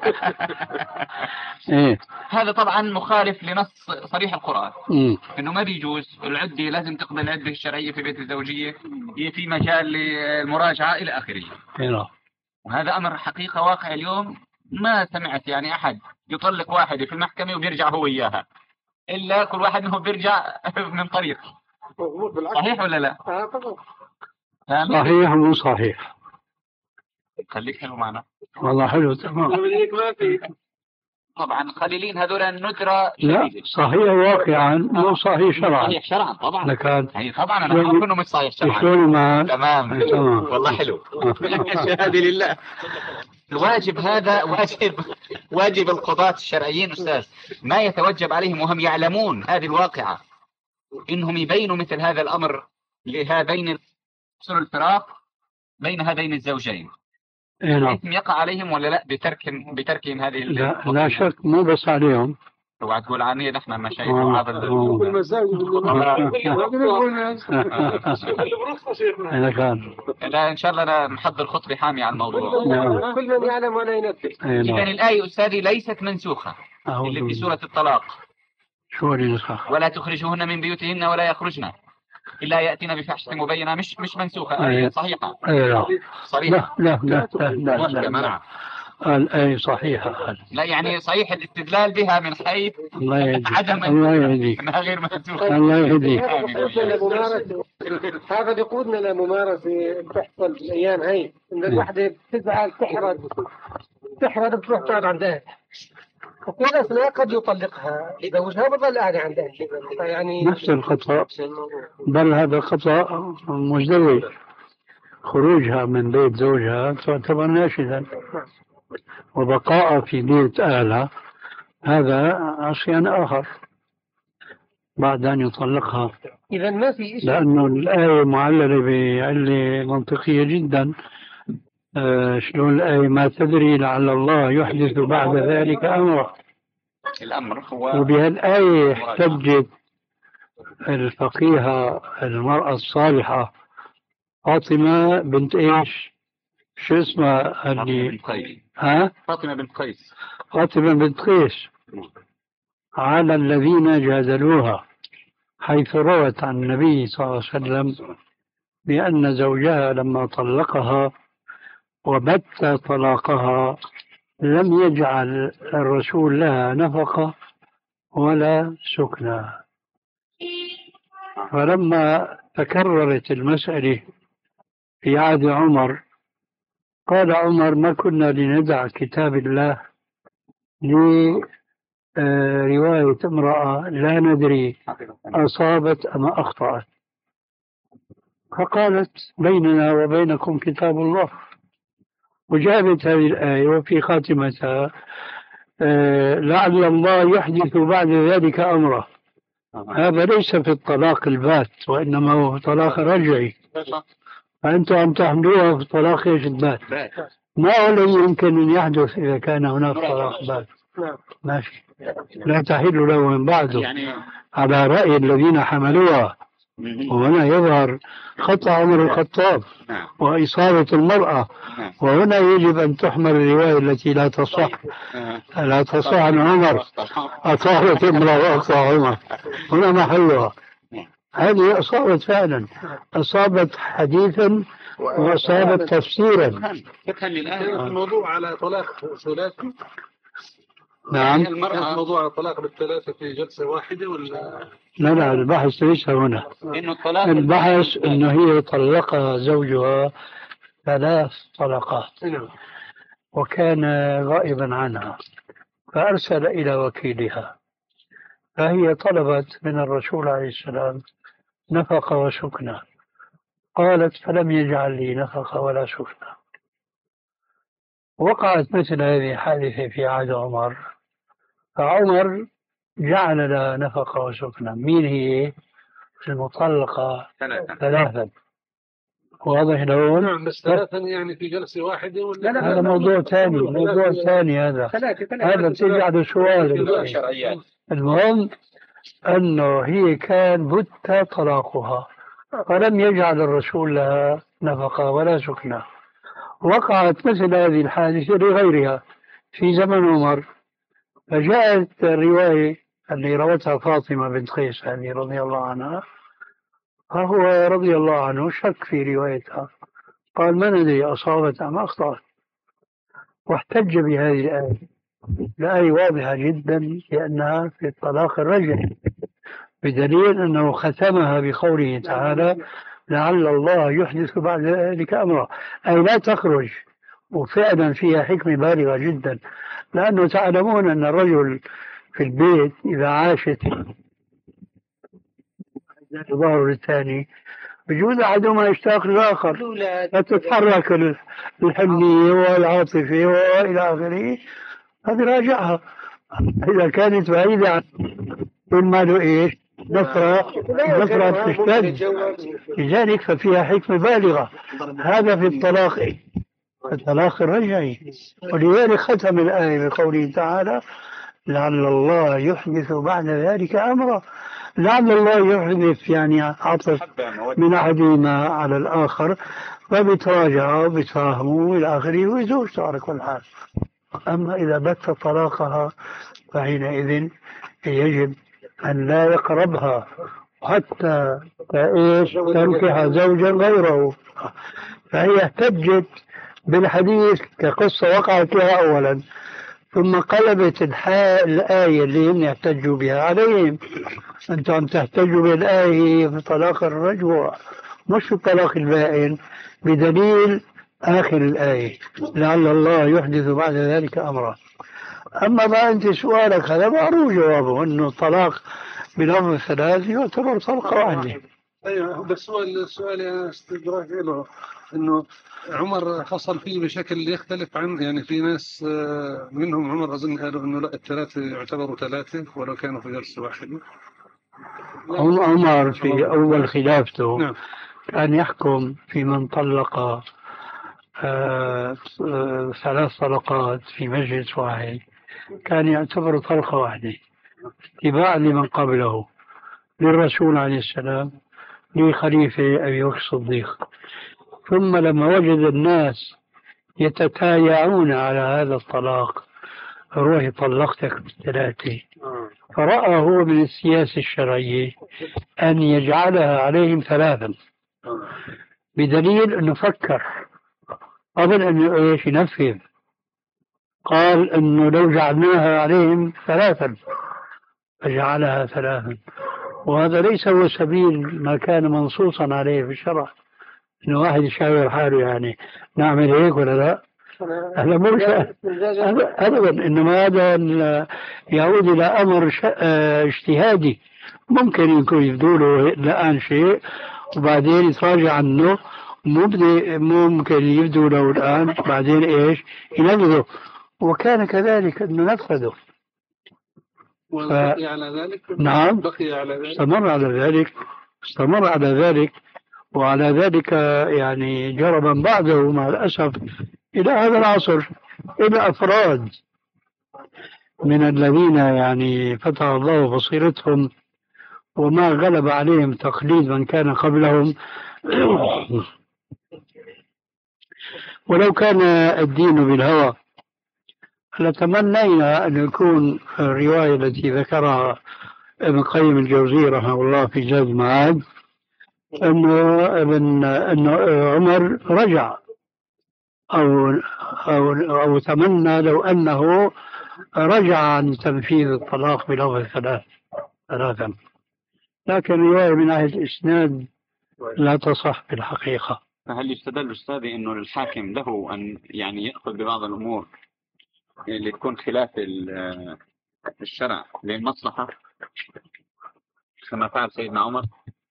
B: ايه.
H: هذا طبعا مخالف لنص صريح القرآن.
B: امم
H: انه ما بيجوز العدة لازم تقضي العدة الشرعية في بيت الزوجية هي في مجال للمراجعة الى اخره.
B: ايه.
H: وهذا امر حقيقة واقع اليوم ما سمعت يعني احد يطلق واحدة في المحكمة وبيرجع هو اياها الا كل واحد منهم بيرجع من طريق. صحيح ولا لا؟
A: اه طبعا.
B: صحيح مو صحيح؟
H: خليك حلو معنا.
B: والله حلو تمام.
H: طبعا خليلين هذول الندرة
B: لا صحيح واقعا مو صحيح شرعا.
H: صحيح شرعا طبعا.
B: لكن
H: هي طبعا انا اعرف انه مش صحيح شرعا.
B: شلون ما
H: تمام
B: تمام
H: والله حلو. الشهاده لله. الواجب هذا واجب واجب القضاة الشرعيين استاذ ما يتوجب عليهم وهم يعلمون هذه الواقعة انهم يبينوا مثل هذا الامر لهذين الفراق بين هذين الزوجين.
B: نعم.
H: يقع عليهم ولا لا بترك بتركهم هذه
B: لا, لا شك مو بس عليهم.
H: اوعى تقول عني نحن مشايخ وعظ
B: انا كان
H: لا ان شاء الله انا محضر خطبه حاميه على الموضوع.
A: نعم. كل من يعلم ولا ينفذ.
H: اذا الايه استاذي ليست منسوخه اللي في سوره الطلاق.
B: شو اللي نسخ؟
H: ولا تخرجوهن من بيوتهن ولا يخرجن إلا يأتينا بفحشة مبينة مش مش منسوخة آية صحيحة.
B: لا
H: صريحة.
B: لا لا لا لا
H: لا لا
B: الآية صحيحة.
H: لا يعني صحيح الاستدلال بها من حيث
B: الله يهديك.
H: عدم
B: الله يهديك.
H: أنها غير منسوخة.
B: الله يهديك.
A: هذا بيقودنا لممارسة بتحصل الأيام هاي إن الوحدة بتزعل تحرد تحرد بتروح تقعد عند أهلها. وفي الأثناء قد يطلقها زوجها وبظل قاعدة عند أهلها. يعني
B: نفس الخطأ بل هذا خطأ مزدوج. خروجها من بيت زوجها تعتبر ناشدا وبقاء في بيت أهلها هذا شيء آخر بعد أن يطلقها.
A: إذا ما في شيء.
B: لأنه الآية معللة بعلة منطقية جدا. آه شلون الآية ما تدري لعل الله يحدث بعد ذلك أمرا.
H: الأمر هو
B: وبهالآية احتجت الفقيهة المرأة الصالحة فاطمة بنت إيش؟ شو اسمها اللي؟
H: بنت قيس.
B: ها؟
H: فاطمة بنت قيس.
B: فاطمة بنت قيس على الذين جادلوها حيث روت عن النبي صلى الله عليه وسلم بأن زوجها لما طلقها وبت طلاقها لم يجعل الرسول لها نفقة ولا سكنى. فلما تكررت المسألة في عهد عمر قال عمر ما كنا لندع كتاب الله لرواية امرأة لا ندري أصابت أم أخطأت فقالت بيننا وبينكم كتاب الله وجابت هذه الآية وفي خاتمتها لعل الله يحدث بعد ذلك أمره هذا ليس في الطلاق البات، وإنما هو في طلاق رجعي. فأنتم عم تحملوها في طلاق ايش البات؟ ما هو الذي يمكن أن يحدث إذا كان هناك طلاق بات؟ ماشي، لا تحل له من بعده على رأي الذين حملوها. وهنا يظهر خطأ عمر الخطاب وإصابة المرأة، وهنا يجب أن تحمل الرواية التي لا تصح لا تصح عن عمر أصابت امرأة وأخطأ عمر، هنا محلها. هذه أصابت فعلا، أصابت حديثا وأصابت تفسيرا.
C: الموضوع على طلاق ثلاثي.
B: نعم،
C: المرأة الموضوع على الطلاق بالثلاثة في جلسة واحدة ولا؟
B: لا لا، البحث ليس هنا. البحث أنه هي طلقها زوجها ثلاث طلقات وكان غائبا عنها، فأرسل إلى وكيلها، فهي طلبت من الرسول عليه السلام نفقة وسكنة، قالت فلم يجعل لي نفقة ولا سكنة. وقعت مثل هذه الحادثة في عهد عمر، فعمر جعل لها نفقة وسكنة. مين هي؟ المطلقة ثلاثا. واضح لون؟
C: نعم، بس ثلاثا يعني في جلسة واحدة ولا؟
B: لا لا، هذا موضوع ثاني، موضوع ثاني هذا. هذا بتجعل سؤال. المهم أنه هي كان بت طلاقها، فلم يجعل الرسول لها نفقة ولا سكنة. وقعت مثل هذه الحادثة لغيرها في زمن عمر، فجاءت الرواية اللي روتها فاطمة بنت قيس هذه رضي الله عنها، فهو رضي الله عنه شك في روايتها، قال ما ندري أصابت أم أخطأت، واحتج بهذه الآية. الآية واضحة جدا لأنها في الطلاق الرجعي، بدليل أنه ختمها بقوله تعالى لعل الله يحدث بعد ذلك أمرا، أي لا تخرج. وفعلا فيها حكمة بالغة جدا، لأنه تعلمون أن الرجل في البيت إذا عاشت ظهر الثاني بجوز أحدهما يشتاق للآخر، فتتحرك الحنية والعاطفة وإلى آخره، هذه راجعها. إذا كانت بعيدة عن المال إيش نفرة نفرة تشتد، لذلك ففيها حكمة بالغة. هذا في الطلاق الطلاق الرجعي، ولذلك ختم الآية بقوله تعالى لعل الله يحدث بعد ذلك أمرا. لعل الله يحدث يعني عطف من أحدهما على الآخر، فبتراجعوا وبتفاهموا إلى آخره ويزوج على كل حال. أما إذا بت طلاقها فحينئذ يجب أن لا يقربها حتى إيش تنكح زوجا غيره. فهي احتجت بالحديث كقصة وقعت لها أولا، ثم قلبت الآية اللي هم يحتجوا بها عليهم. أنتم عم تحتجوا بالآية في طلاق الرجوع مش في طلاق البائن، بدليل آخر الآية لعل الله يحدث بعد ذلك أمرا. أما ما أنت سؤالك هذا معروف جوابه، أنه الطلاق بلفظ الثلاث يعتبر طلقة واحدة.
C: أيوة، بس السؤال السؤال أنا استدراك له إنه عمر حصل فيه بشكل يختلف عن، يعني في ناس منهم عمر أظن قالوا إنه لا الثلاثة يعتبروا ثلاثة ولو كانوا في جلسة واحدة.
B: عمر في أول خلافته
C: نعم.
B: كان يحكم في من طلق آه آه ثلاث طلقات في مجلس واحد، كان يعتبر طلقة واحدة اتباعا لمن قبله، للرسول عليه السلام، لخليفة أبي بكر الصديق. ثم لما وجد الناس يتتايعون على هذا الطلاق، روحي طلقتك بالثلاثة، فرأى هو من السياسة الشرعية أن يجعلها عليهم ثلاثا، بدليل أنه فكر قبل أن إيش ينفذ، قال أنه لو جعلناها عليهم ثلاثا فجعلها ثلاثا. وهذا ليس هو سبيل ما كان منصوصا عليه في الشرع، إنه واحد يشاور حاله يعني نعمل هيك ولا لا. هذا مش أبدا، إنما هذا يعود إلى أمر اجتهادي، ممكن يكون يبدوله الآن شيء وبعدين يتراجع عنه، ممكن يبدو له الآن بعدين إيش ينفذه، وكان كذلك أنه نفذه.
C: وبقي على ذلك.
B: نعم،
C: بقي على ذلك.
B: استمر على ذلك استمر على ذلك وعلى ذلك يعني جرى من بعده مع الأسف إلى هذا العصر، إلى أفراد من الذين يعني فتح الله بصيرتهم وما غلب عليهم تقليد من كان قبلهم. ولو كان الدين بالهوى لتمنينا أن يكون الرواية التي ذكرها ابن القيم الجوزي رحمه الله في زاد المعاد أنه ابن أنه عمر رجع أو أو أو تمنى لو أنه رجع عن تنفيذ الطلاق بلفظ ثلاث ثلاثا، لكن رواية من أهل الإسناد لا تصح بالحقيقة.
H: فهل يستدل أستاذي أنه الحاكم له أن يعني يأخذ ببعض الأمور اللي تكون خلاف الشرع للمصلحة كما فعل سيدنا عمر؟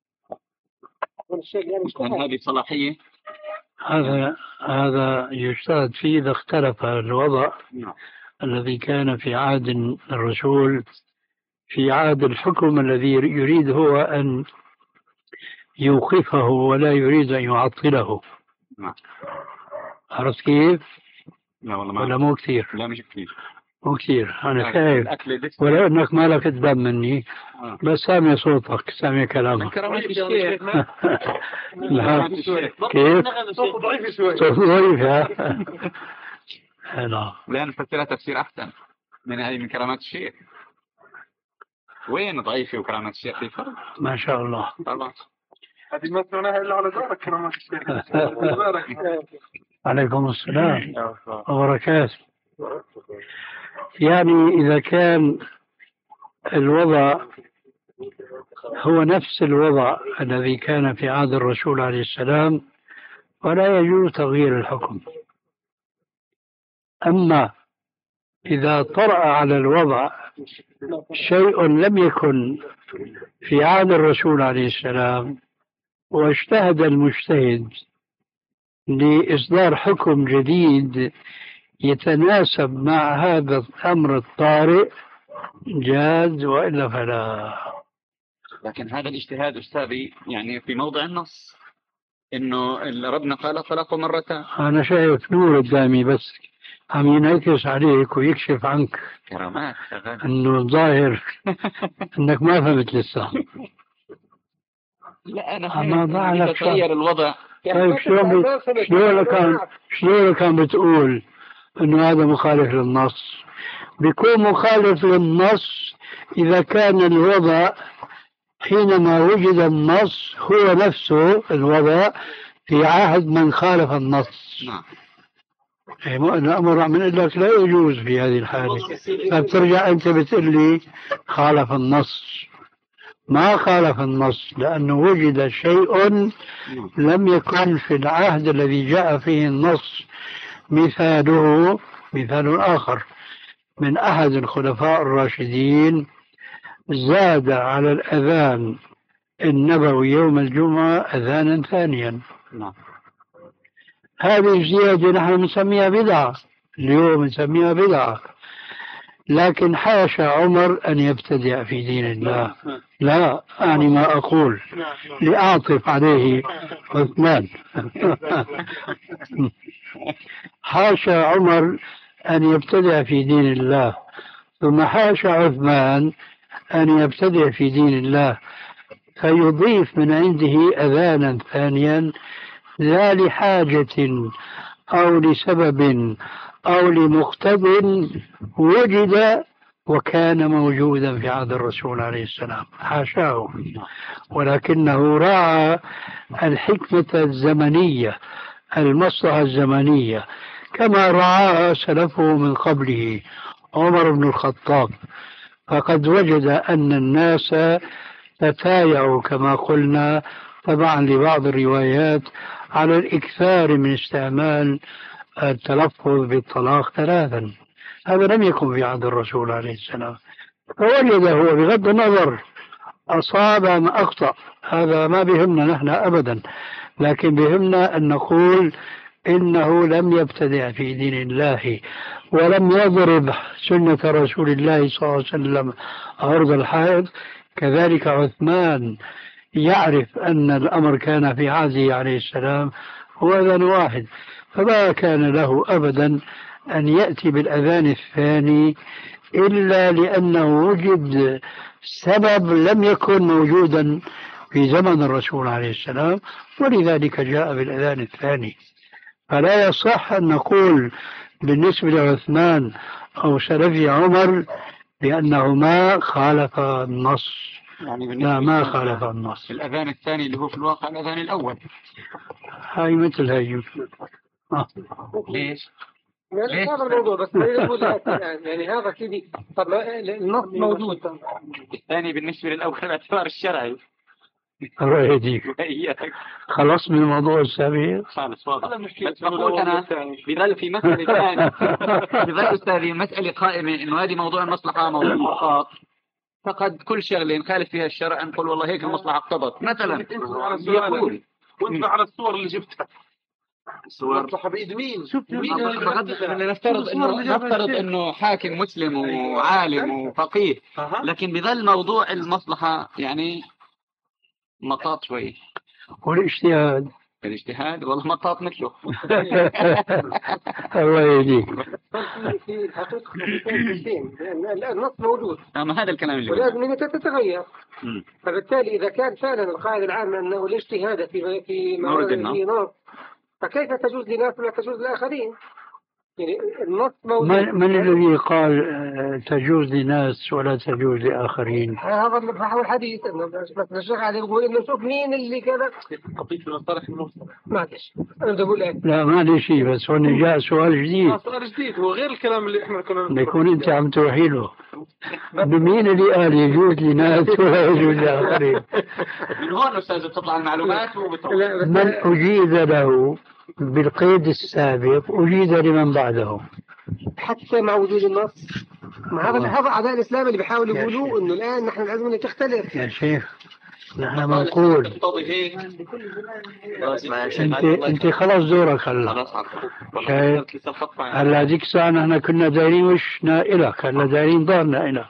H: هل هذه صلاحية؟
B: هذا هذا يجتهد فيه إذا اختلف الوضع الذي كان في عهد الرسول في عهد الحكم الذي يريد هو أن يوقفه ولا يريد أن يعطله. عرفت كيف؟
H: لا والله
B: ولا مو كثير؟
H: لا مش كثير،
B: مو كثير. أنا خايف ولو أنك ما لك الدم مني آه. بس سامع صوتك سامع كلامك.
H: كرامات الشيخ.
B: لا كيف؟
C: صوت ضعيف شوي.
B: صوت ضعيف ها. لا
H: لا نفسرها تفسير أحسن من هذه من كرامات الشيخ. وين ضعيفة وكرامات الشيخ في فرق؟
B: ما شاء الله.
H: الله.
C: هذه ما سمعناها إلا على دارك كرامات الشيخ.
B: عليكم السلام وبركاته. يعني إذا كان الوضع هو نفس الوضع الذي كان في عهد الرسول عليه السلام ولا يجوز تغيير الحكم. أما إذا طرأ على الوضع شيء لم يكن في عهد الرسول عليه السلام واجتهد المجتهد لإصدار حكم جديد يتناسب مع هذا الأمر الطارئ جاز، وإلا فلا.
H: لكن هذا الاجتهاد أستاذي يعني في موضع النص إنه ربنا قال طلاق مرتين.
B: أنا شايف نور قدامي بس عم ينعكس عليك ويكشف عنك
H: كرامات
B: إنه الظاهر إنك ما فهمت لسه.
H: لا أنا يتغير الوضع.
B: طيب شلون شلون كان شلون كان بتقول إنه هذا مخالف للنص؟ بيكون مخالف للنص إذا كان الوضع حينما وجد النص هو نفسه الوضع في عهد من خالف النص.
H: نعم.
B: الأمر من لك لا يجوز في هذه الحالة، فبترجع أنت بتقول لي خالف النص. ما خالف النص لأنه وجد شيء لم يكن في العهد الذي جاء فيه النص. مثاله مثال آخر من أحد الخلفاء الراشدين زاد على الأذان النبوي يوم الجمعة أذانا ثانيا.
H: نعم.
B: هذه الزيادة نحن نسميها بدعة اليوم، نسميها بدعة، لكن حاشا عمر أن يبتدع في دين الله. لا أعني ما أقول لأعطف عليه عثمان. حاشا عمر أن يبتدع في دين الله، ثم حاشا عثمان أن يبتدع في دين الله فيضيف من عنده أذانا ثانيا لا لحاجة أو لسبب أو لمقتض وجد وكان موجودا في عهد الرسول عليه السلام، حاشاه، ولكنه راعى الحكمة الزمنية المصلحة الزمنية كما رعاها سلفه من قبله عمر بن الخطاب. فقد وجد أن الناس تتايعوا كما قلنا طبعا لبعض الروايات على الإكثار من استعمال التلفظ بالطلاق ثلاثا. هذا لم يكن في عهد الرسول عليه السلام، فوجد هو بغض النظر أصاب أم أخطأ، هذا ما بهمنا نحن أبدا، لكن بهمنا أن نقول إنه لم يبتدع في دين الله ولم يضرب سنة رسول الله صلى الله عليه وسلم عرض الحائط، كذلك عثمان يعرف أن الأمر كان في عهده عليه السلام هو أذان واحد، فما كان له أبدا أن يأتي بالأذان الثاني إلا لأنه وجد سبب لم يكن موجودا في زمن الرسول عليه السلام، ولذلك جاء بالأذان الثاني. فلا يصح أن نقول بالنسبة لعثمان أو سلفي عمر بأنه ما خالف النص.
H: يعني
B: لا، ما خالف النص.
H: الأذان الثاني اللي هو في الواقع الأذان الأول.
B: هاي مثل هاي. آه.
H: ليش؟
A: يعني هذا الموضوع بس يعني هذا كذي. طب النص موجود.
H: الثاني بالنسبة للأول باعتبار الشرعي.
B: الله يهديك. خلص من الموضوع السابق.
H: خالص واضح. بس بقول أنا بظل في مسألة ثانية بظل أستاذي مسألة قائمة إنه هذه موضوع المصلحة موضوع المخاط، فقد كل شغلة نخالف فيها الشرع نقول والله هيك المصلحة اقتضت مثلا. يقول
D: وانت على الصور اللي جبتها
H: الصور
D: مصلحة بإيد مين؟
H: نفترض انه نفترض انه حاكم مسلم وعالم وفقيه، لكن بظل موضوع المصلحة يعني مطاط شوي.
B: والاجتهاد
H: الاجتهاد والله مطاط مثله.
B: الله يهديك.
A: في الحقيقة النص موجود،
H: أما هذا الكلام اللي
A: ولازم أن تتغير. فبالتالي إذا كان فعلا القاعدة العامة أنه الاجتهاد في في نص، فكيف تجوز لناس ولا تجوز لآخرين؟ يعني النص موجود.
B: من, من الذي قال تجوز لناس ولا تجوز لآخرين؟
A: هذا هو الحديث انه بس الشيخ علي يقول انه شوف مين اللي كذا
D: قضية المصطلح المرسل.
A: معلش انا بدي اقول لك
B: لا ما لي شيء، بس هون جاء سؤال جديد.
D: سؤال جديد هو غير الكلام اللي احنا كنا
B: يكون انت عم توحي له. بمين اللي قال يجوز لناس ولا يجوز لآخرين؟
H: من هون أستاذ بتطلع المعلومات وبتطلع.
B: من أجيز له بالقيد السابق أجيز لمن بعده
A: حتى مع وجود النص. ما هذا هذا أعداء الإسلام اللي بيحاولوا يقولوا إنه الآن نحن لازم أن تختلف.
B: يا شيخ نحن بنقول انت انت خلاص دورك هلا. هلا هذيك الساعة نحن كنا دايرين وشنا إلك، هلا دايرين ضارنا إلك.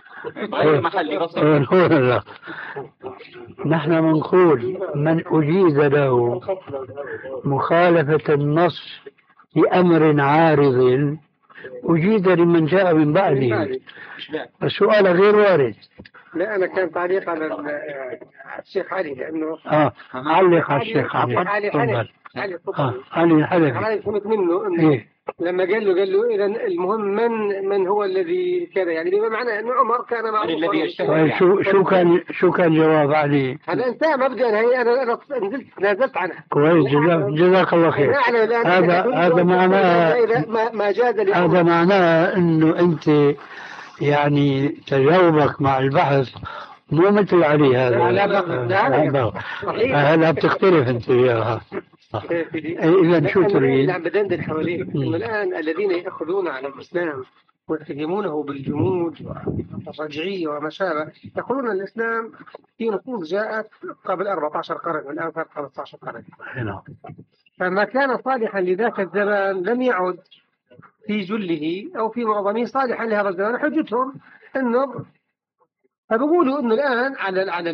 B: لا نحن بنقول من أجيز له مخالفة النص لأمر عارض أجيز لمن جاء من بعده. السؤال غير وارد.
A: لا أنا كان تعليق على الشيخ علي لأنه
B: آه علق على الشيخ علي.
A: علي علي علي
B: آه علي حلفي.
A: علي فهمت منه إنه إيه؟ لما قال له قال له إذا المهم من من هو الذي كذا، يعني بما معنى أنه عمر كان معروف
H: الذي
B: يشتهي. شو شو كان شو كان جواب علي؟
A: هذا انتهى مبدأ. هي أنا أنا نزلت نزلت عنها.
B: كويس جزاك جزاك الله خير. هذا هذا معناه
A: ما ما جاز
B: هذا معناه إنه أنت يعني تجاوبك مع البحث مو مثل علي هذا.
A: لا لا
B: هلا بتختلف أنت وياها. إذا شو تريد؟
A: نعم بدندن حواليه إنه الآن الذين يأخذون على الإسلام ويتهمونه بالجمود والرجعية وما شابه يقولون الإسلام في نصوص جاءت قبل أربعة عشر قرن والآن صار خمسة عشر قرن. فما كان صالحا لذاك الزمان لم يعد في جله أو في معظمه صالحا لهذا الزمان. حجتهم إنه فبقولوا إنه الآن على على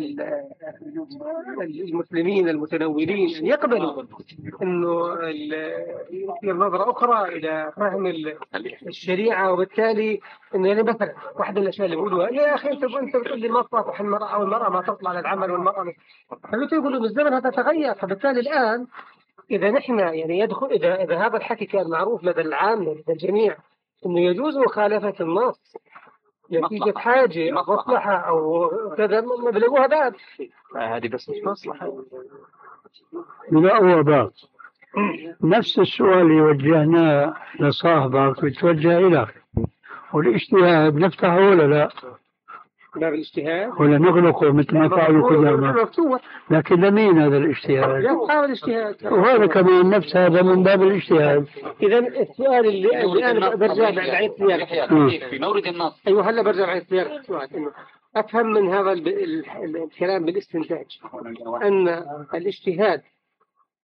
A: المسلمين المتنورين أن يقبلوا إنه يصير نظرة أخرى إلى فهم الشريعة، وبالتالي إنه يعني مثلا واحدة من الأشياء اللي بيقولوها يا أخي أنت أنت بتقول لي ما تصلح المرأة أو المرأة ما تطلع للعمل والمرأة، فبيقولوا إنه الزمن هذا تغير. فبالتالي الآن إذا نحن يعني يدخل إذا إذا هذا الحكي كان معروف لدى العامة لدى الجميع إنه يجوز مخالفة النص نتيجة حاجة أو مصلحة أو كذا ما بلاقوها باب.
H: هذه بس مش مصلحة.
B: لا هو باب. نفس السؤال اللي وجهناه لصاحبك بتوجه إليك. والاجتهاد نفتحه ولا لا؟
A: باب الاجتهاد
B: ولا نغلقه مثل ما فعلوا كلهم؟ لكن لمين هذا الاجتهاد؟
A: لا الاجتهاد
B: وهذا كمان نفس هذا من باب الاجتهاد.
A: إذا السؤال اللي, اللي أنا برجع بعيد سياق
H: في مورد النص.
A: أيوه هلا برجع بعيد سياق السؤال إنه أفهم من هذا الكلام بالاستنتاج أن الاجتهاد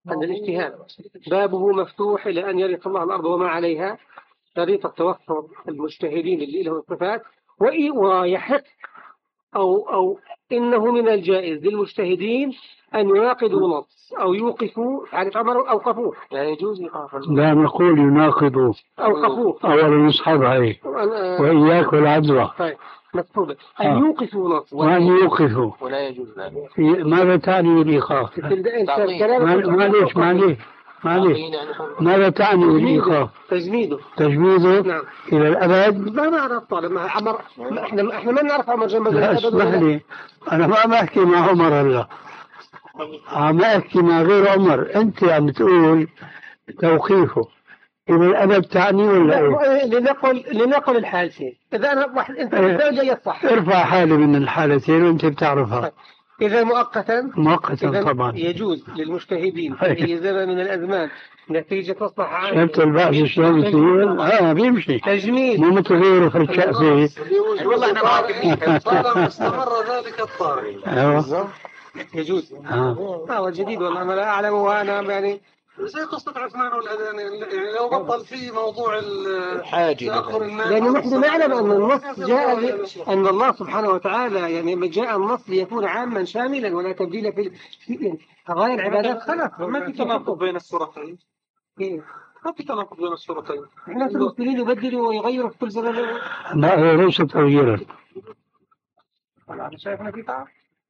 A: أن الاجتهاد بابه مفتوح إلى أن يرث الله الأرض وما عليها، طريقة توفر المجتهدين اللي لهم الصفات، ويحق أو أو إنه من الجائز للمجتهدين أن يناقضوا نص أو يوقفوا، يعني عمر أوقفوه، يعني يجوز إيقافه.
B: لا نقول يناقضوا،
A: أوقفوه
B: أولا نصحبها هي وإياك والعدوى.
A: طيب مكتوبة أن آه. يوقفوا نص
B: وأن يوقفوا
H: ولا يجوز ذلك.
B: ماذا تعني الإيقاف؟ معليش معليش معليش ماذا تعني الإيقاف؟
A: تجميده
B: تجميده
A: نعم.
B: إلى الأبد.
A: ما نعرف طالب عمر، احنا احنا ما نعرف عمر جنب
B: لا اسمح لي، أنا ما بحكي مع عمر هلا، عم أحكي مع غير عمر. أنت عم تقول توقيفه إلى الأبد تعني ولا إيه؟
A: لنقل لنقل الحالتين. إذا أنا واحد أنت جاي صح،
B: ارفع حالي من الحالتين وأنت بتعرفها.
A: إذا مؤقتا
B: مؤقتا طبعا
A: يجوز للمجتهدين في أي زمن من الأزمان نتيجة مصلحة عامة.
B: شفت البحث شلون بيصير؟ اه بيمشي
A: تجميل
B: مو مثل غيره في الشقفة.
C: والله احنا معاك. طالما استمر ذلك الطارئ
B: ايوه
A: يجوز.
B: اه
A: اه جديد والله أنا لا أعلم، وأنا يعني
C: زي قصة عثمان والأذان، يعني لو بطل في موضوع
H: الحاجة،
A: لأن نحن نعلم أن النص جاء أن الله سبحانه وتعالى يعني جاء النص ليكون عاما شاملا ولا تبديل في في قضايا العبادات. خلاص
C: ما في تناقض بين السورتين. ما في تناقض بين السورتين.
A: الناس المسلمين يبدلوا ويغيروا في كل زمن.
B: لا ليس تغييرا.
A: أنا شايف ما في تعب.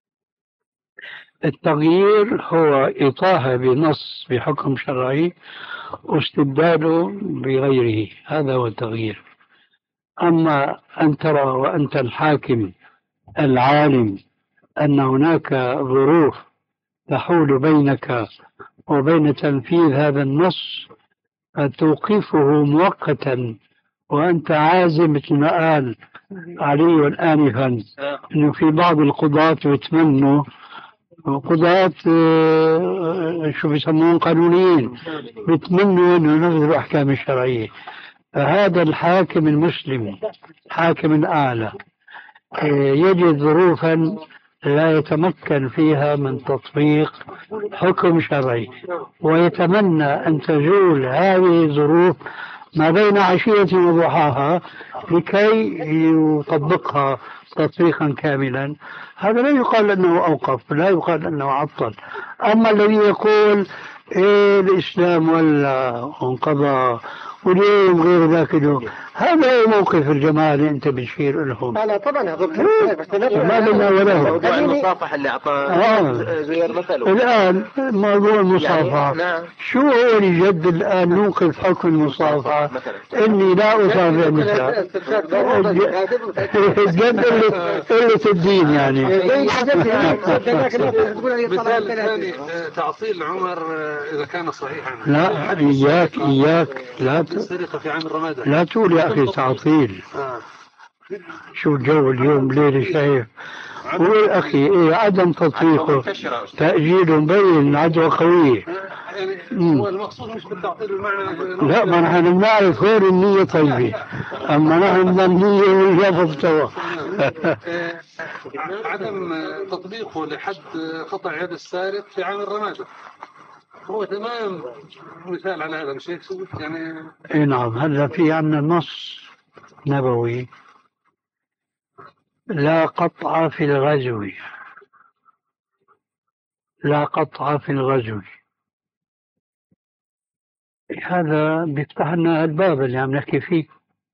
B: التغيير هو إطاحة بنص بحكم شرعي واستبداله بغيره، هذا هو التغيير. أما أن ترى وأنت الحاكم العالم أن هناك ظروف تحول بينك وبين تنفيذ هذا النص فتوقفه مؤقتا، وأنت عازم مثل ما قال علي آنفا أنه في بعض القضاة يتمنوا، قضاة شو بيسمون قانونيين، بيتمنوا أنه ينفذوا الأحكام الشرعية. فهذا الحاكم المسلم حاكم الأعلى يجد ظروفا لا يتمكن فيها من تطبيق حكم شرعي، ويتمنى أن تزول هذه الظروف ما بين عشية وضحاها لكي يطبقها تطبيقا كاملا. هذا لا يقال أنه أوقف، لا يقال أنه عطل. أما الذي يقول إيه الإسلام ولا انقضى واليوم غير ذاك اليوم، هذا هو موقف الجماعة اللي أنت بتشير لهم.
A: لا طبعا هذا
B: ما لنا وله.
H: موضوع المصافحة اللي أعطاه زير مثله
B: الآن موضوع المصافحة يعني شو هو الجد الآن نوقف حكم المصافحة؟ إني لا أصافح النساء. الجد قلة الدين يعني.
C: مثال ثاني تعطيل عمر إذا كان صحيحا.
B: لا إياك إياك لا
C: السرقة في عام الرمادة.
B: لا تقول يا أخي تعطيل.
C: آه.
B: شو الجو اليوم ليلة شايف. قول أخي إيه عدم تطبيقه تأجيل مبين عدوى قوية.
C: يعني هو المقصود مش بالتعطيل بالمعنى.
B: لا ما نحن بنعرف وين النية طيبة، أما نحن بدنا النية والجواب سوا.
C: عدم تطبيقه لحد قطع يد السارق في عام الرمادة هو تمام مثال على هذا الشيء يعني.
B: اي نعم. هلا في عندنا نص نبوي لا قطع في الغزو، لا قطع في الغزو. هذا بيفتح لنا الباب اللي عم نحكي فيه.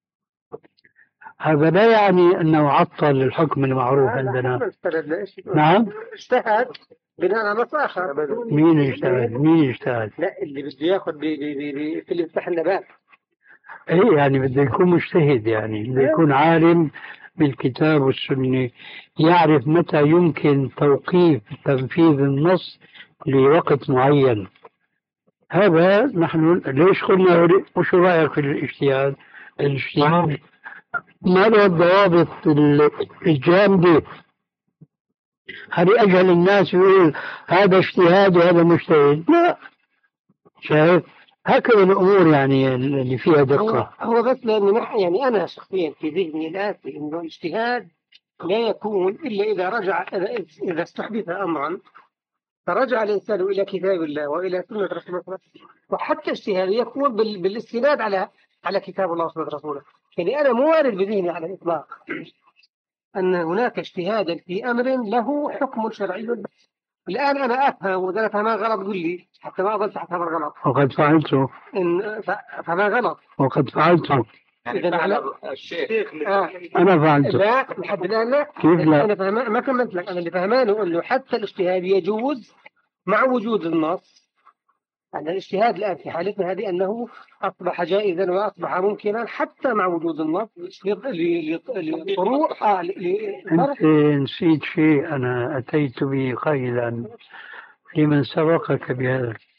B: هذا لا يعني انه عطل الحكم المعروف عندنا. نعم
A: اجتهد بناء على نص اخر.
B: مين يجتهد؟ مين يجتهد؟
A: لا اللي بده ياخذ بي بي بي بي في اللي يفتح لنا باب.
B: ايه يعني بده يكون مجتهد، يعني بده يكون عالم بالكتاب والسنة، يعرف متى يمكن توقيف تنفيذ النص لوقت معين. هذا نحن ليش قلنا وشو رأيك في الاجتهاد؟ الاجتهاد ما له الضوابط الجامدة. هذه أجهل الناس يقول هذا اجتهاد وهذا مجتهد. لا شايف هكذا الأمور يعني اللي فيها دقة.
A: هو بس لأنه نحن يعني أنا شخصيا في ذهني الآتي إنه الاجتهاد لا يكون إلا إذا رجع إذا إذا استحدث أمرا فرجع الإنسان إلى كتاب الله وإلى سنة رسول الله صلى الله عليه وسلم، وحتى اجتهاده يكون بال... بالاستناد على على كتاب الله وسنة رسوله. يعني أنا مو وارد بذهني على الإطلاق أن هناك اجتهادا في أمر له حكم شرعي. الآن أنا أفهم وإذا أفهمها غلط قل لي حتى ما أظل أفهم غلط.
B: وقد فعلته.
A: إن فما غلط.
B: وقد فعلته.
A: إذا على
H: الشيخ
A: آه.
B: أنا فعلته.
A: لا لحد الآن لا.
B: كيف لا؟
A: أنا فهم ما كملت لك. أنا اللي فهمانه إنه حتى الاجتهاد يجوز مع وجود النص. أن الاجتهاد الآن في حالتنا هذه أنه أصبح جائزا وأصبح ممكنا حتى مع وجود النص لطروح. آه
B: أنت نسيت شيء أنا أتيت به قائلا في من سبقك بهذا.